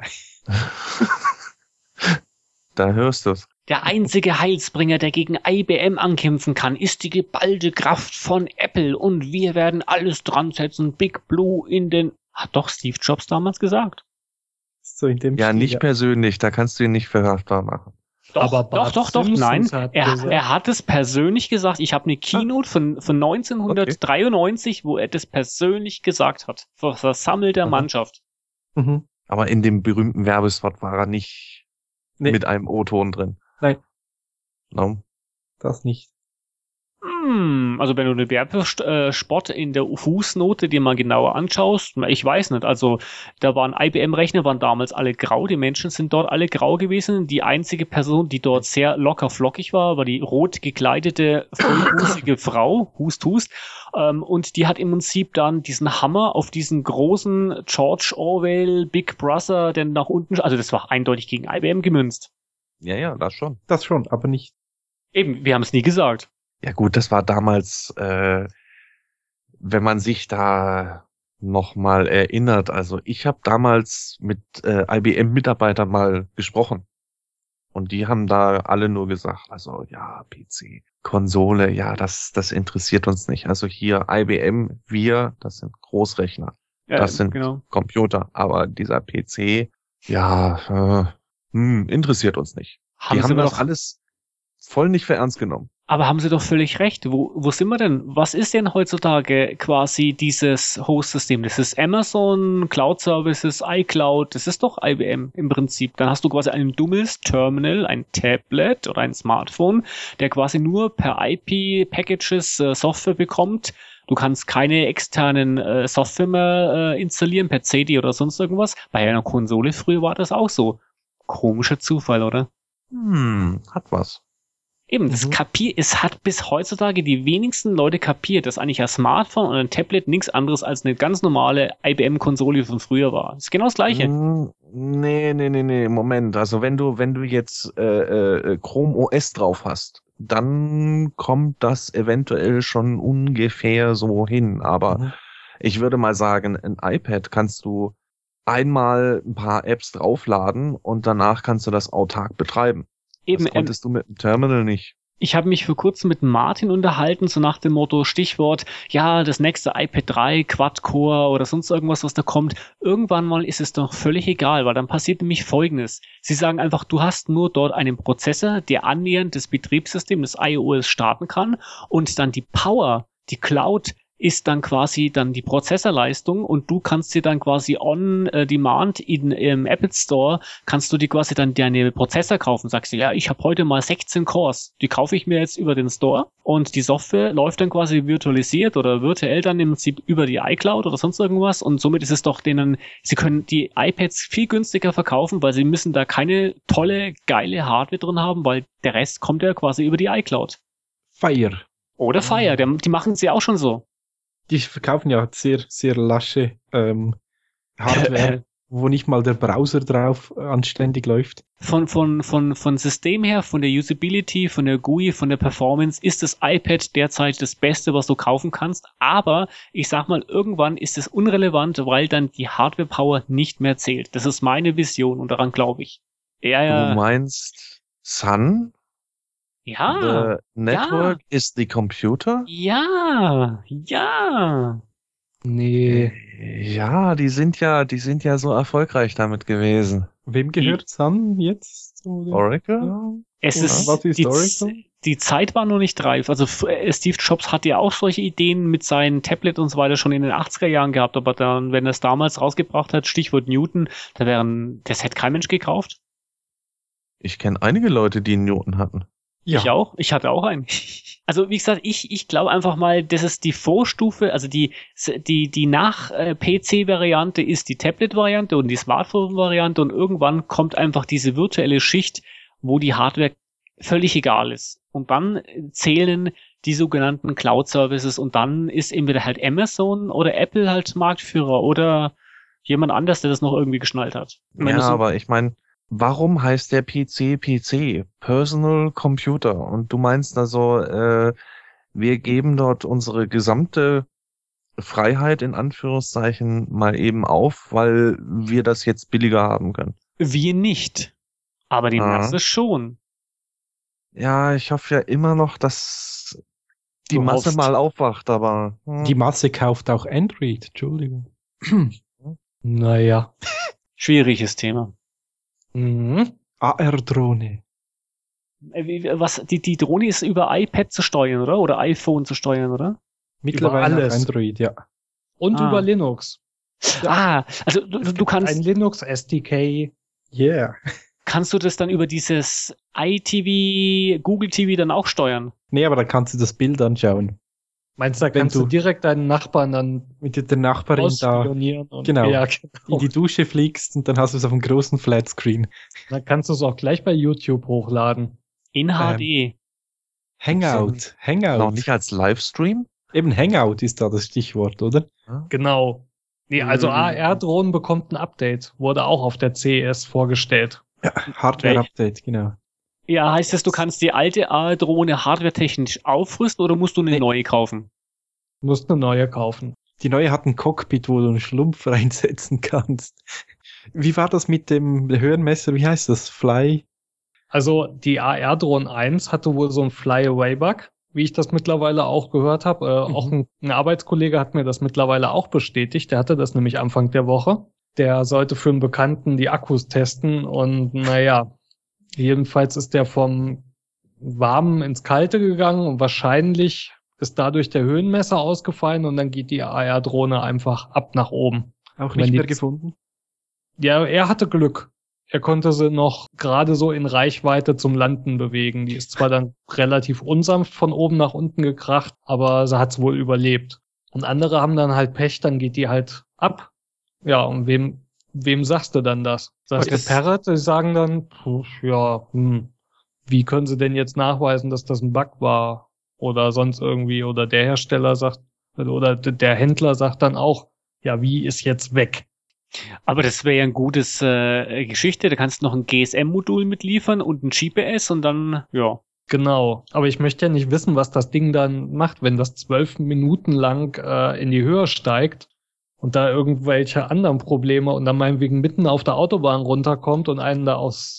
[SPEAKER 1] Da hörst du's.
[SPEAKER 2] Der einzige Heilsbringer, der gegen IBM ankämpfen kann, ist die geballte Kraft von Apple und wir werden alles dran setzen, Big Blue in den, hat doch Steve Jobs damals gesagt.
[SPEAKER 4] So in dem
[SPEAKER 1] Ja,
[SPEAKER 4] Stil,
[SPEAKER 1] nicht persönlich, da kannst du ihn nicht verhaftbar machen.
[SPEAKER 2] Doch,
[SPEAKER 3] Aber Bart
[SPEAKER 2] doch,
[SPEAKER 3] Simpsons
[SPEAKER 2] nein.
[SPEAKER 3] hat
[SPEAKER 2] Er
[SPEAKER 3] gesagt-
[SPEAKER 2] hat es persönlich gesagt. Ich habe eine Keynote von 1993, wo er das persönlich gesagt hat. Vor versammelter
[SPEAKER 1] Aha.
[SPEAKER 2] Mannschaft.
[SPEAKER 4] Mhm.
[SPEAKER 1] Aber in dem berühmten Werbespot war er nicht
[SPEAKER 4] Nee.
[SPEAKER 1] mit einem O-Ton drin.
[SPEAKER 4] Nein.
[SPEAKER 1] No?
[SPEAKER 4] Das nicht.
[SPEAKER 2] Also wenn du den Werbespot in der Fußnote dir mal genauer anschaust, ich weiß nicht, also da waren IBM-Rechner, waren damals alle grau, die Menschen sind dort alle grau gewesen, die einzige Person, die dort sehr locker flockig war die rot gekleidete, vollbusige Frau, Hust, und die hat im Prinzip dann diesen Hammer auf diesen großen George Orwell Big Brother, denn nach unten, also das war eindeutig gegen IBM gemünzt.
[SPEAKER 1] Ja, das schon.
[SPEAKER 4] Das schon, aber nicht.
[SPEAKER 2] Eben, wir haben es nie gesagt.
[SPEAKER 1] Ja gut, das war damals, wenn man sich da nochmal erinnert, also ich habe damals mit IBM-Mitarbeitern mal gesprochen und die haben da alle nur gesagt, also ja, PC, Konsole, ja, das interessiert uns nicht. Also hier IBM, das sind Großrechner, das sind
[SPEAKER 2] genau.
[SPEAKER 1] Computer, aber dieser PC, ja, interessiert uns nicht. Die haben das alles voll nicht für ernst genommen.
[SPEAKER 2] Aber haben Sie doch völlig recht. Wo sind wir denn? Was ist denn heutzutage quasi dieses Host-System? Das ist Amazon, Cloud Services, iCloud. Das ist doch IBM im Prinzip. Dann hast du quasi ein dummes Terminal, ein Tablet oder ein Smartphone, der quasi nur per IP-Packages Software bekommt. Du kannst keine externen Software mehr installieren per CD oder sonst irgendwas. Bei einer Konsole früher war das auch so. Komischer Zufall, oder?
[SPEAKER 1] Hat was.
[SPEAKER 2] Eben, es hat bis heutzutage die wenigsten Leute kapiert, dass eigentlich ein Smartphone und ein Tablet nichts anderes als eine ganz normale IBM-Konsole von früher war. Das ist genau das Gleiche.
[SPEAKER 1] Nee, Moment. Also wenn du jetzt Chrome OS drauf hast, dann kommt das eventuell schon ungefähr so hin. Aber ich würde mal sagen, ein iPad kannst du einmal ein paar Apps draufladen und danach kannst du das autark betreiben.
[SPEAKER 2] Eben,
[SPEAKER 1] Das konntest du mit dem Terminal nicht.
[SPEAKER 2] Ich habe mich vor kurzem mit Martin unterhalten, so nach dem Motto, Stichwort, ja, das nächste iPad 3, Quad-Core oder sonst irgendwas, was da kommt. Irgendwann mal ist es doch völlig egal, weil dann passiert nämlich Folgendes. Sie sagen einfach, du hast nur dort einen Prozessor, der annähernd das Betriebssystem des iOS starten kann und dann die Power, die Cloud ist dann quasi dann die Prozessorleistung und du kannst dir dann quasi on demand im Apple Store, kannst du dir quasi dann deine Prozessor kaufen. Sagst du, ja, ich habe heute mal 16 Cores, die kaufe ich mir jetzt über den Store und die Software läuft dann quasi virtualisiert oder virtuell dann im Prinzip über die iCloud oder sonst irgendwas und somit ist es doch sie können die iPads viel günstiger verkaufen, weil sie müssen da keine tolle, geile Hardware drin haben, weil der Rest kommt ja quasi über die iCloud.
[SPEAKER 4] Fire.
[SPEAKER 2] Oder Fire, die machen sie auch schon so.
[SPEAKER 4] Die verkaufen ja sehr, sehr lasche Hardware. wo nicht mal der Browser drauf anständig läuft.
[SPEAKER 2] Von System her, von der Usability, von der GUI, von der Performance ist das iPad derzeit das Beste, was du kaufen kannst. Aber ich sag mal, irgendwann ist es unrelevant, weil dann die Hardware-Power nicht mehr zählt. Das ist meine Vision und daran glaube ich.
[SPEAKER 1] Du meinst Sun?
[SPEAKER 2] Ja.
[SPEAKER 1] The network is the computer?
[SPEAKER 2] Ja.
[SPEAKER 3] Nee.
[SPEAKER 1] Ja, die sind ja so erfolgreich damit gewesen.
[SPEAKER 4] Wem gehört Sun jetzt? Oder?
[SPEAKER 1] Oracle?
[SPEAKER 4] Ja.
[SPEAKER 2] Es ist,
[SPEAKER 4] Was ist Oracle?
[SPEAKER 2] die Zeit war noch nicht reif. Also Steve Jobs hat ja auch solche Ideen mit seinem Tablet und so weiter schon in den 80er Jahren gehabt, aber dann, wenn er es damals rausgebracht hat, Stichwort Newton, das hätte kein Mensch gekauft.
[SPEAKER 1] Ich kenne einige Leute, die einen Newton hatten.
[SPEAKER 4] Ja.
[SPEAKER 2] Ich auch. Ich hatte auch einen. Also wie gesagt, ich glaube einfach mal, das ist die Vorstufe, also die nach PC-Variante ist die Tablet-Variante und die Smartphone-Variante und irgendwann kommt einfach diese virtuelle Schicht, wo die Hardware völlig egal ist. Und dann zählen die sogenannten Cloud-Services und dann ist entweder halt Amazon oder Apple halt Marktführer oder jemand anders, der das noch irgendwie geschnallt hat.
[SPEAKER 1] Ja, aber ich meine, warum heißt der PC? Personal Computer. Und du meinst also, wir geben dort unsere gesamte Freiheit in Anführungszeichen mal eben auf, weil wir das jetzt billiger haben können.
[SPEAKER 2] Wir nicht. Aber die Masse schon.
[SPEAKER 1] Ja, ich hoffe ja immer noch, dass die
[SPEAKER 2] Du
[SPEAKER 1] Masse
[SPEAKER 2] hoffst.
[SPEAKER 1] mal aufwacht, aber
[SPEAKER 4] Die Masse kauft auch Android, Entschuldigung.
[SPEAKER 3] Naja.
[SPEAKER 2] Schwieriges Thema.
[SPEAKER 3] Mhm.
[SPEAKER 4] AR-Drohne.
[SPEAKER 2] Die Drohne ist über iPad zu steuern, oder? Oder iPhone zu steuern, oder?
[SPEAKER 4] Mittlerweile
[SPEAKER 3] alles.
[SPEAKER 4] auch Android, ja.
[SPEAKER 3] Und über Linux.
[SPEAKER 2] Also du kannst,
[SPEAKER 3] Ein Linux SDK.
[SPEAKER 4] Yeah.
[SPEAKER 2] kannst du das dann über dieses iTV, Google TV dann auch steuern?
[SPEAKER 4] Nee, aber da kannst du das Bild anschauen.
[SPEAKER 3] Meinst du, da
[SPEAKER 4] Wenn
[SPEAKER 3] kannst du
[SPEAKER 4] du-
[SPEAKER 3] direkt deinen Nachbarn dann
[SPEAKER 4] Mit der Nachbarin da
[SPEAKER 3] ausspionieren und
[SPEAKER 4] genau.
[SPEAKER 3] ja,
[SPEAKER 4] in
[SPEAKER 3] genau.
[SPEAKER 4] die Dusche fliegst und dann hast du es auf einem großen Flatscreen.
[SPEAKER 3] Dann kannst du es auch gleich bei YouTube hochladen.
[SPEAKER 2] In HD.
[SPEAKER 4] Hangout.
[SPEAKER 1] noch nicht als Livestream?
[SPEAKER 4] Eben Hangout ist da das Stichwort, oder?
[SPEAKER 3] Genau. Nee, also
[SPEAKER 2] Mhm.
[SPEAKER 3] AR-Drohnen bekommt ein Update. Wurde auch auf der CES vorgestellt.
[SPEAKER 4] Ja, Hardware-Update, genau.
[SPEAKER 2] Ja, heißt das, du kannst die alte AR-Drohne hardwaretechnisch aufrüsten oder musst du eine neue kaufen?
[SPEAKER 3] Du musst eine neue kaufen.
[SPEAKER 4] Die neue hat ein Cockpit, wo du einen Schlumpf reinsetzen kannst. Wie war das mit dem Höhenmesser? Wie heißt das? Fly?
[SPEAKER 3] Also die AR-Drohne 1 hatte wohl so einen Fly-Away-Bug, wie ich das mittlerweile auch gehört habe. Auch ein Arbeitskollege hat mir das mittlerweile auch bestätigt. Der hatte das nämlich Anfang der Woche. Der sollte für einen Bekannten die Akkus testen und naja, jedenfalls ist der vom Warmen ins Kalte gegangen und wahrscheinlich ist dadurch der Höhenmesser ausgefallen und dann geht die AR-Drohne einfach ab nach oben.
[SPEAKER 4] Auch
[SPEAKER 3] Wenn
[SPEAKER 4] nicht
[SPEAKER 3] die-
[SPEAKER 4] mehr gefunden?
[SPEAKER 3] Ja, er hatte Glück. Er konnte sie noch gerade so in Reichweite zum Landen bewegen. Die ist zwar dann relativ unsanft von oben nach unten gekracht, aber sie hat's wohl überlebt. Und andere haben dann halt Pech, dann geht die halt ab. Ja, und wem sagst du dann das? Sagst du
[SPEAKER 1] Das-
[SPEAKER 3] Parrot? Die sagen dann, wie können sie denn jetzt nachweisen, dass das ein Bug war? Oder sonst irgendwie, oder der Hersteller sagt, oder der Händler sagt dann auch, ja, wie ist jetzt weg?
[SPEAKER 2] Aber das wäre ja ein gutes Geschichte. Da kannst du noch ein GSM-Modul mitliefern und ein GPS und dann, ja.
[SPEAKER 3] Genau, aber ich möchte ja nicht wissen, was das Ding dann macht, wenn das 12 Minuten lang in die Höhe steigt und da irgendwelche anderen Probleme und dann meinetwegen mitten auf der Autobahn runterkommt und einen da aus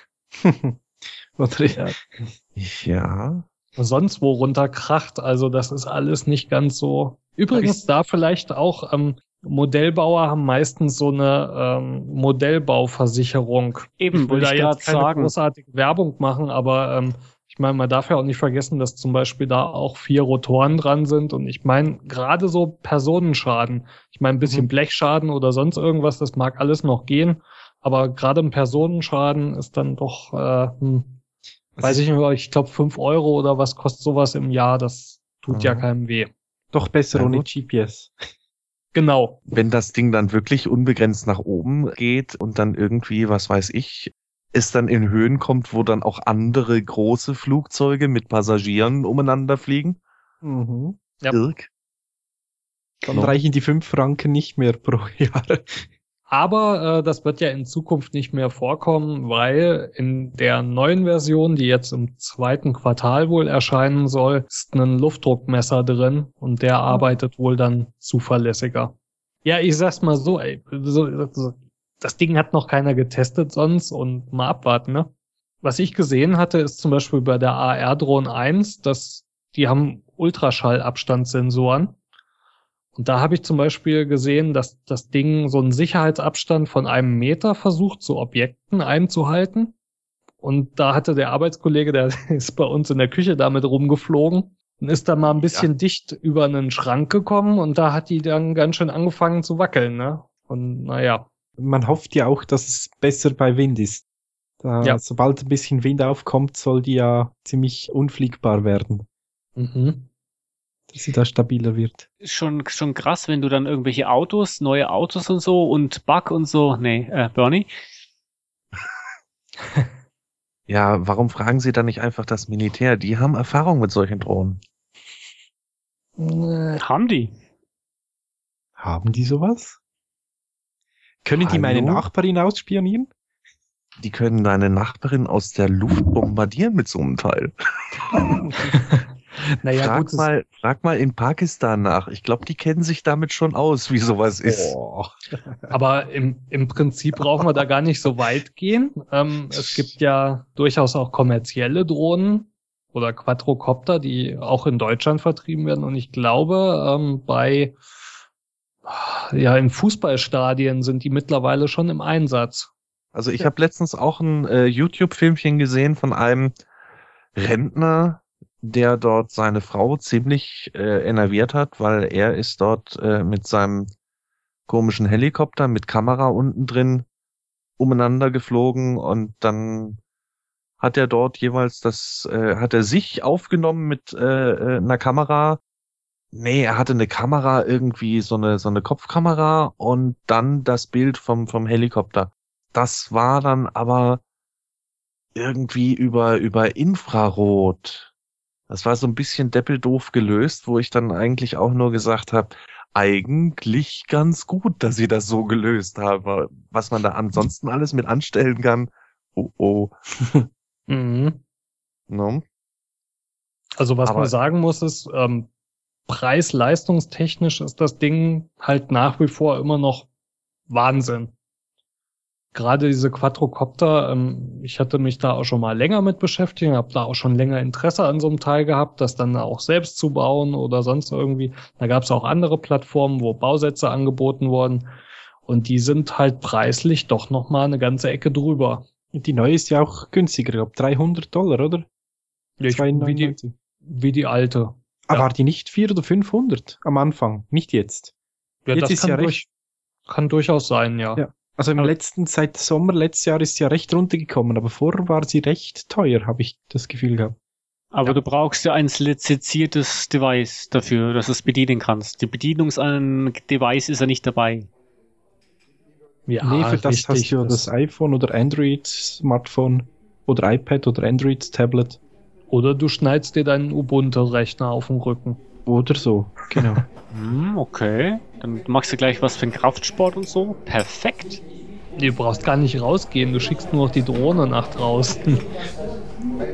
[SPEAKER 4] Oder
[SPEAKER 1] Ja.
[SPEAKER 3] sonst wo runterkracht. Also das ist alles nicht ganz so. Übrigens da vielleicht auch Modellbauer haben meistens so eine Modellbauversicherung.
[SPEAKER 2] Eben,
[SPEAKER 3] Ich will
[SPEAKER 2] wollte
[SPEAKER 3] da
[SPEAKER 2] ich gerade
[SPEAKER 3] jetzt keine
[SPEAKER 2] sagen.
[SPEAKER 3] großartige Werbung machen, aber ich meine, man darf ja auch nicht vergessen, dass zum Beispiel da auch 4 Rotoren dran sind und ich meine, gerade so Personenschaden, ich meine, ein bisschen Blechschaden oder sonst irgendwas, das mag alles noch gehen, aber gerade ein Personenschaden ist dann doch, weiß ich nicht, aber ich glaube 5 Euro oder was kostet sowas im Jahr, das tut ja keinem weh.
[SPEAKER 4] doch besser
[SPEAKER 1] Ja,
[SPEAKER 4] ohne
[SPEAKER 1] gut.
[SPEAKER 4] GPS.
[SPEAKER 3] Genau.
[SPEAKER 1] Wenn das Ding dann wirklich unbegrenzt nach oben geht und dann irgendwie, was weiß ich, es dann in Höhen kommt, wo dann auch andere große Flugzeuge mit Passagieren umeinander fliegen.
[SPEAKER 4] Mhm.
[SPEAKER 3] Ja.
[SPEAKER 1] Irk.
[SPEAKER 4] Dann
[SPEAKER 1] No.
[SPEAKER 4] reichen die 5 Franken nicht mehr pro Jahr.
[SPEAKER 3] Aber das wird ja in Zukunft nicht mehr vorkommen, weil in der neuen Version, die jetzt im 2. Quartal wohl erscheinen soll, ist ein Luftdruckmesser drin und der arbeitet wohl dann zuverlässiger. Ja, ich sag's mal so, ey, das Ding hat noch keiner getestet sonst und mal abwarten, ne? Was ich gesehen hatte, ist zum Beispiel bei der AR-Drone 1, dass die haben Ultraschallabstandssensoren. Und da habe ich zum Beispiel gesehen, dass das Ding so einen Sicherheitsabstand von 1 Meter versucht, zu Objekten einzuhalten. Und da hatte der Arbeitskollege, der ist bei uns in der Küche damit rumgeflogen und ist da mal ein bisschen dicht über einen Schrank gekommen und da hat die dann ganz schön angefangen zu wackeln, ne? Und naja.
[SPEAKER 4] Man hofft ja auch, dass es besser bei Wind ist. Sobald ein bisschen Wind aufkommt, soll die ja ziemlich unfliegbar werden.
[SPEAKER 3] Mhm.
[SPEAKER 4] Dass sie da stabiler wird.
[SPEAKER 2] Schon krass, wenn du dann irgendwelche neue Autos und so und Bug und so. Nee, Bernie?
[SPEAKER 1] Ja, warum fragen Sie dann nicht einfach das Militär? Die haben Erfahrung mit solchen Drohnen.
[SPEAKER 2] Haben die?
[SPEAKER 4] Haben die sowas? Können die meine Nachbarin ausspionieren?
[SPEAKER 1] Die können deine Nachbarin aus der Luft bombardieren mit so einem Teil.
[SPEAKER 3] Naja,
[SPEAKER 1] frag mal in Pakistan nach. Ich glaube, die kennen sich damit schon aus, wie sowas ist.
[SPEAKER 3] Aber im Prinzip brauchen wir da gar nicht so weit gehen. Es gibt ja durchaus auch kommerzielle Drohnen oder Quadrocopter, die auch in Deutschland vertrieben werden. Und ich glaube, in Fußballstadien sind die mittlerweile schon im Einsatz.
[SPEAKER 1] Also ich habe letztens auch ein YouTube-Filmchen gesehen von einem Rentner, der dort seine Frau ziemlich enerviert hat, weil er ist dort mit seinem komischen Helikopter mit Kamera unten drin umeinander geflogen und dann hat er dort jeweils hat er sich aufgenommen mit einer Kamera. Nee, er hatte eine Kamera, irgendwie so eine Kopfkamera und dann das Bild vom Helikopter. Das war dann aber irgendwie über Infrarot. Das war so ein bisschen deppeldoof gelöst, wo ich dann eigentlich auch nur gesagt habe, eigentlich ganz gut, dass sie das so gelöst haben. Was man da ansonsten alles mit anstellen kann. Oh.
[SPEAKER 3] Mhm.
[SPEAKER 1] No?
[SPEAKER 3] Also was man sagen muss, ist, preis-leistungstechnisch ist das Ding halt nach wie vor immer noch Wahnsinn. Gerade diese Quadrocopter, ich hatte mich da auch schon mal länger mit beschäftigt, habe da auch schon länger Interesse an so einem Teil gehabt, das dann auch selbst zu bauen oder sonst irgendwie. Da gab es auch andere Plattformen, wo Bausätze angeboten wurden und die sind halt preislich doch noch mal eine ganze Ecke drüber.
[SPEAKER 4] Die neue ist ja auch günstiger, ich glaube $300, oder?
[SPEAKER 3] Wie die alte.
[SPEAKER 4] Aber war die nicht 400 oder 500 am Anfang? Nicht jetzt.
[SPEAKER 3] Ja,
[SPEAKER 4] jetzt
[SPEAKER 3] das
[SPEAKER 4] ist
[SPEAKER 3] kann durchaus sein, ja.
[SPEAKER 4] Also seit Sommer letztes Jahr ist sie ja recht runtergekommen, aber vorher war sie recht teuer, habe ich das Gefühl gehabt.
[SPEAKER 2] Aber du brauchst ja ein lizenziertes Device dafür, dass du es bedienen kannst. Die Bedienung an Device ist ja nicht dabei.
[SPEAKER 4] Ja, nee, für das hast du ja das iPhone oder Android-Smartphone oder iPad oder Android-Tablet.
[SPEAKER 3] Oder du schneidest dir deinen Ubuntu-Rechner auf den Rücken.
[SPEAKER 4] Oder so, genau.
[SPEAKER 2] Okay, dann machst du gleich was für den Kraftsport und so. Perfekt.
[SPEAKER 3] Du brauchst gar nicht rausgehen, du schickst nur noch die Drohne nach draußen.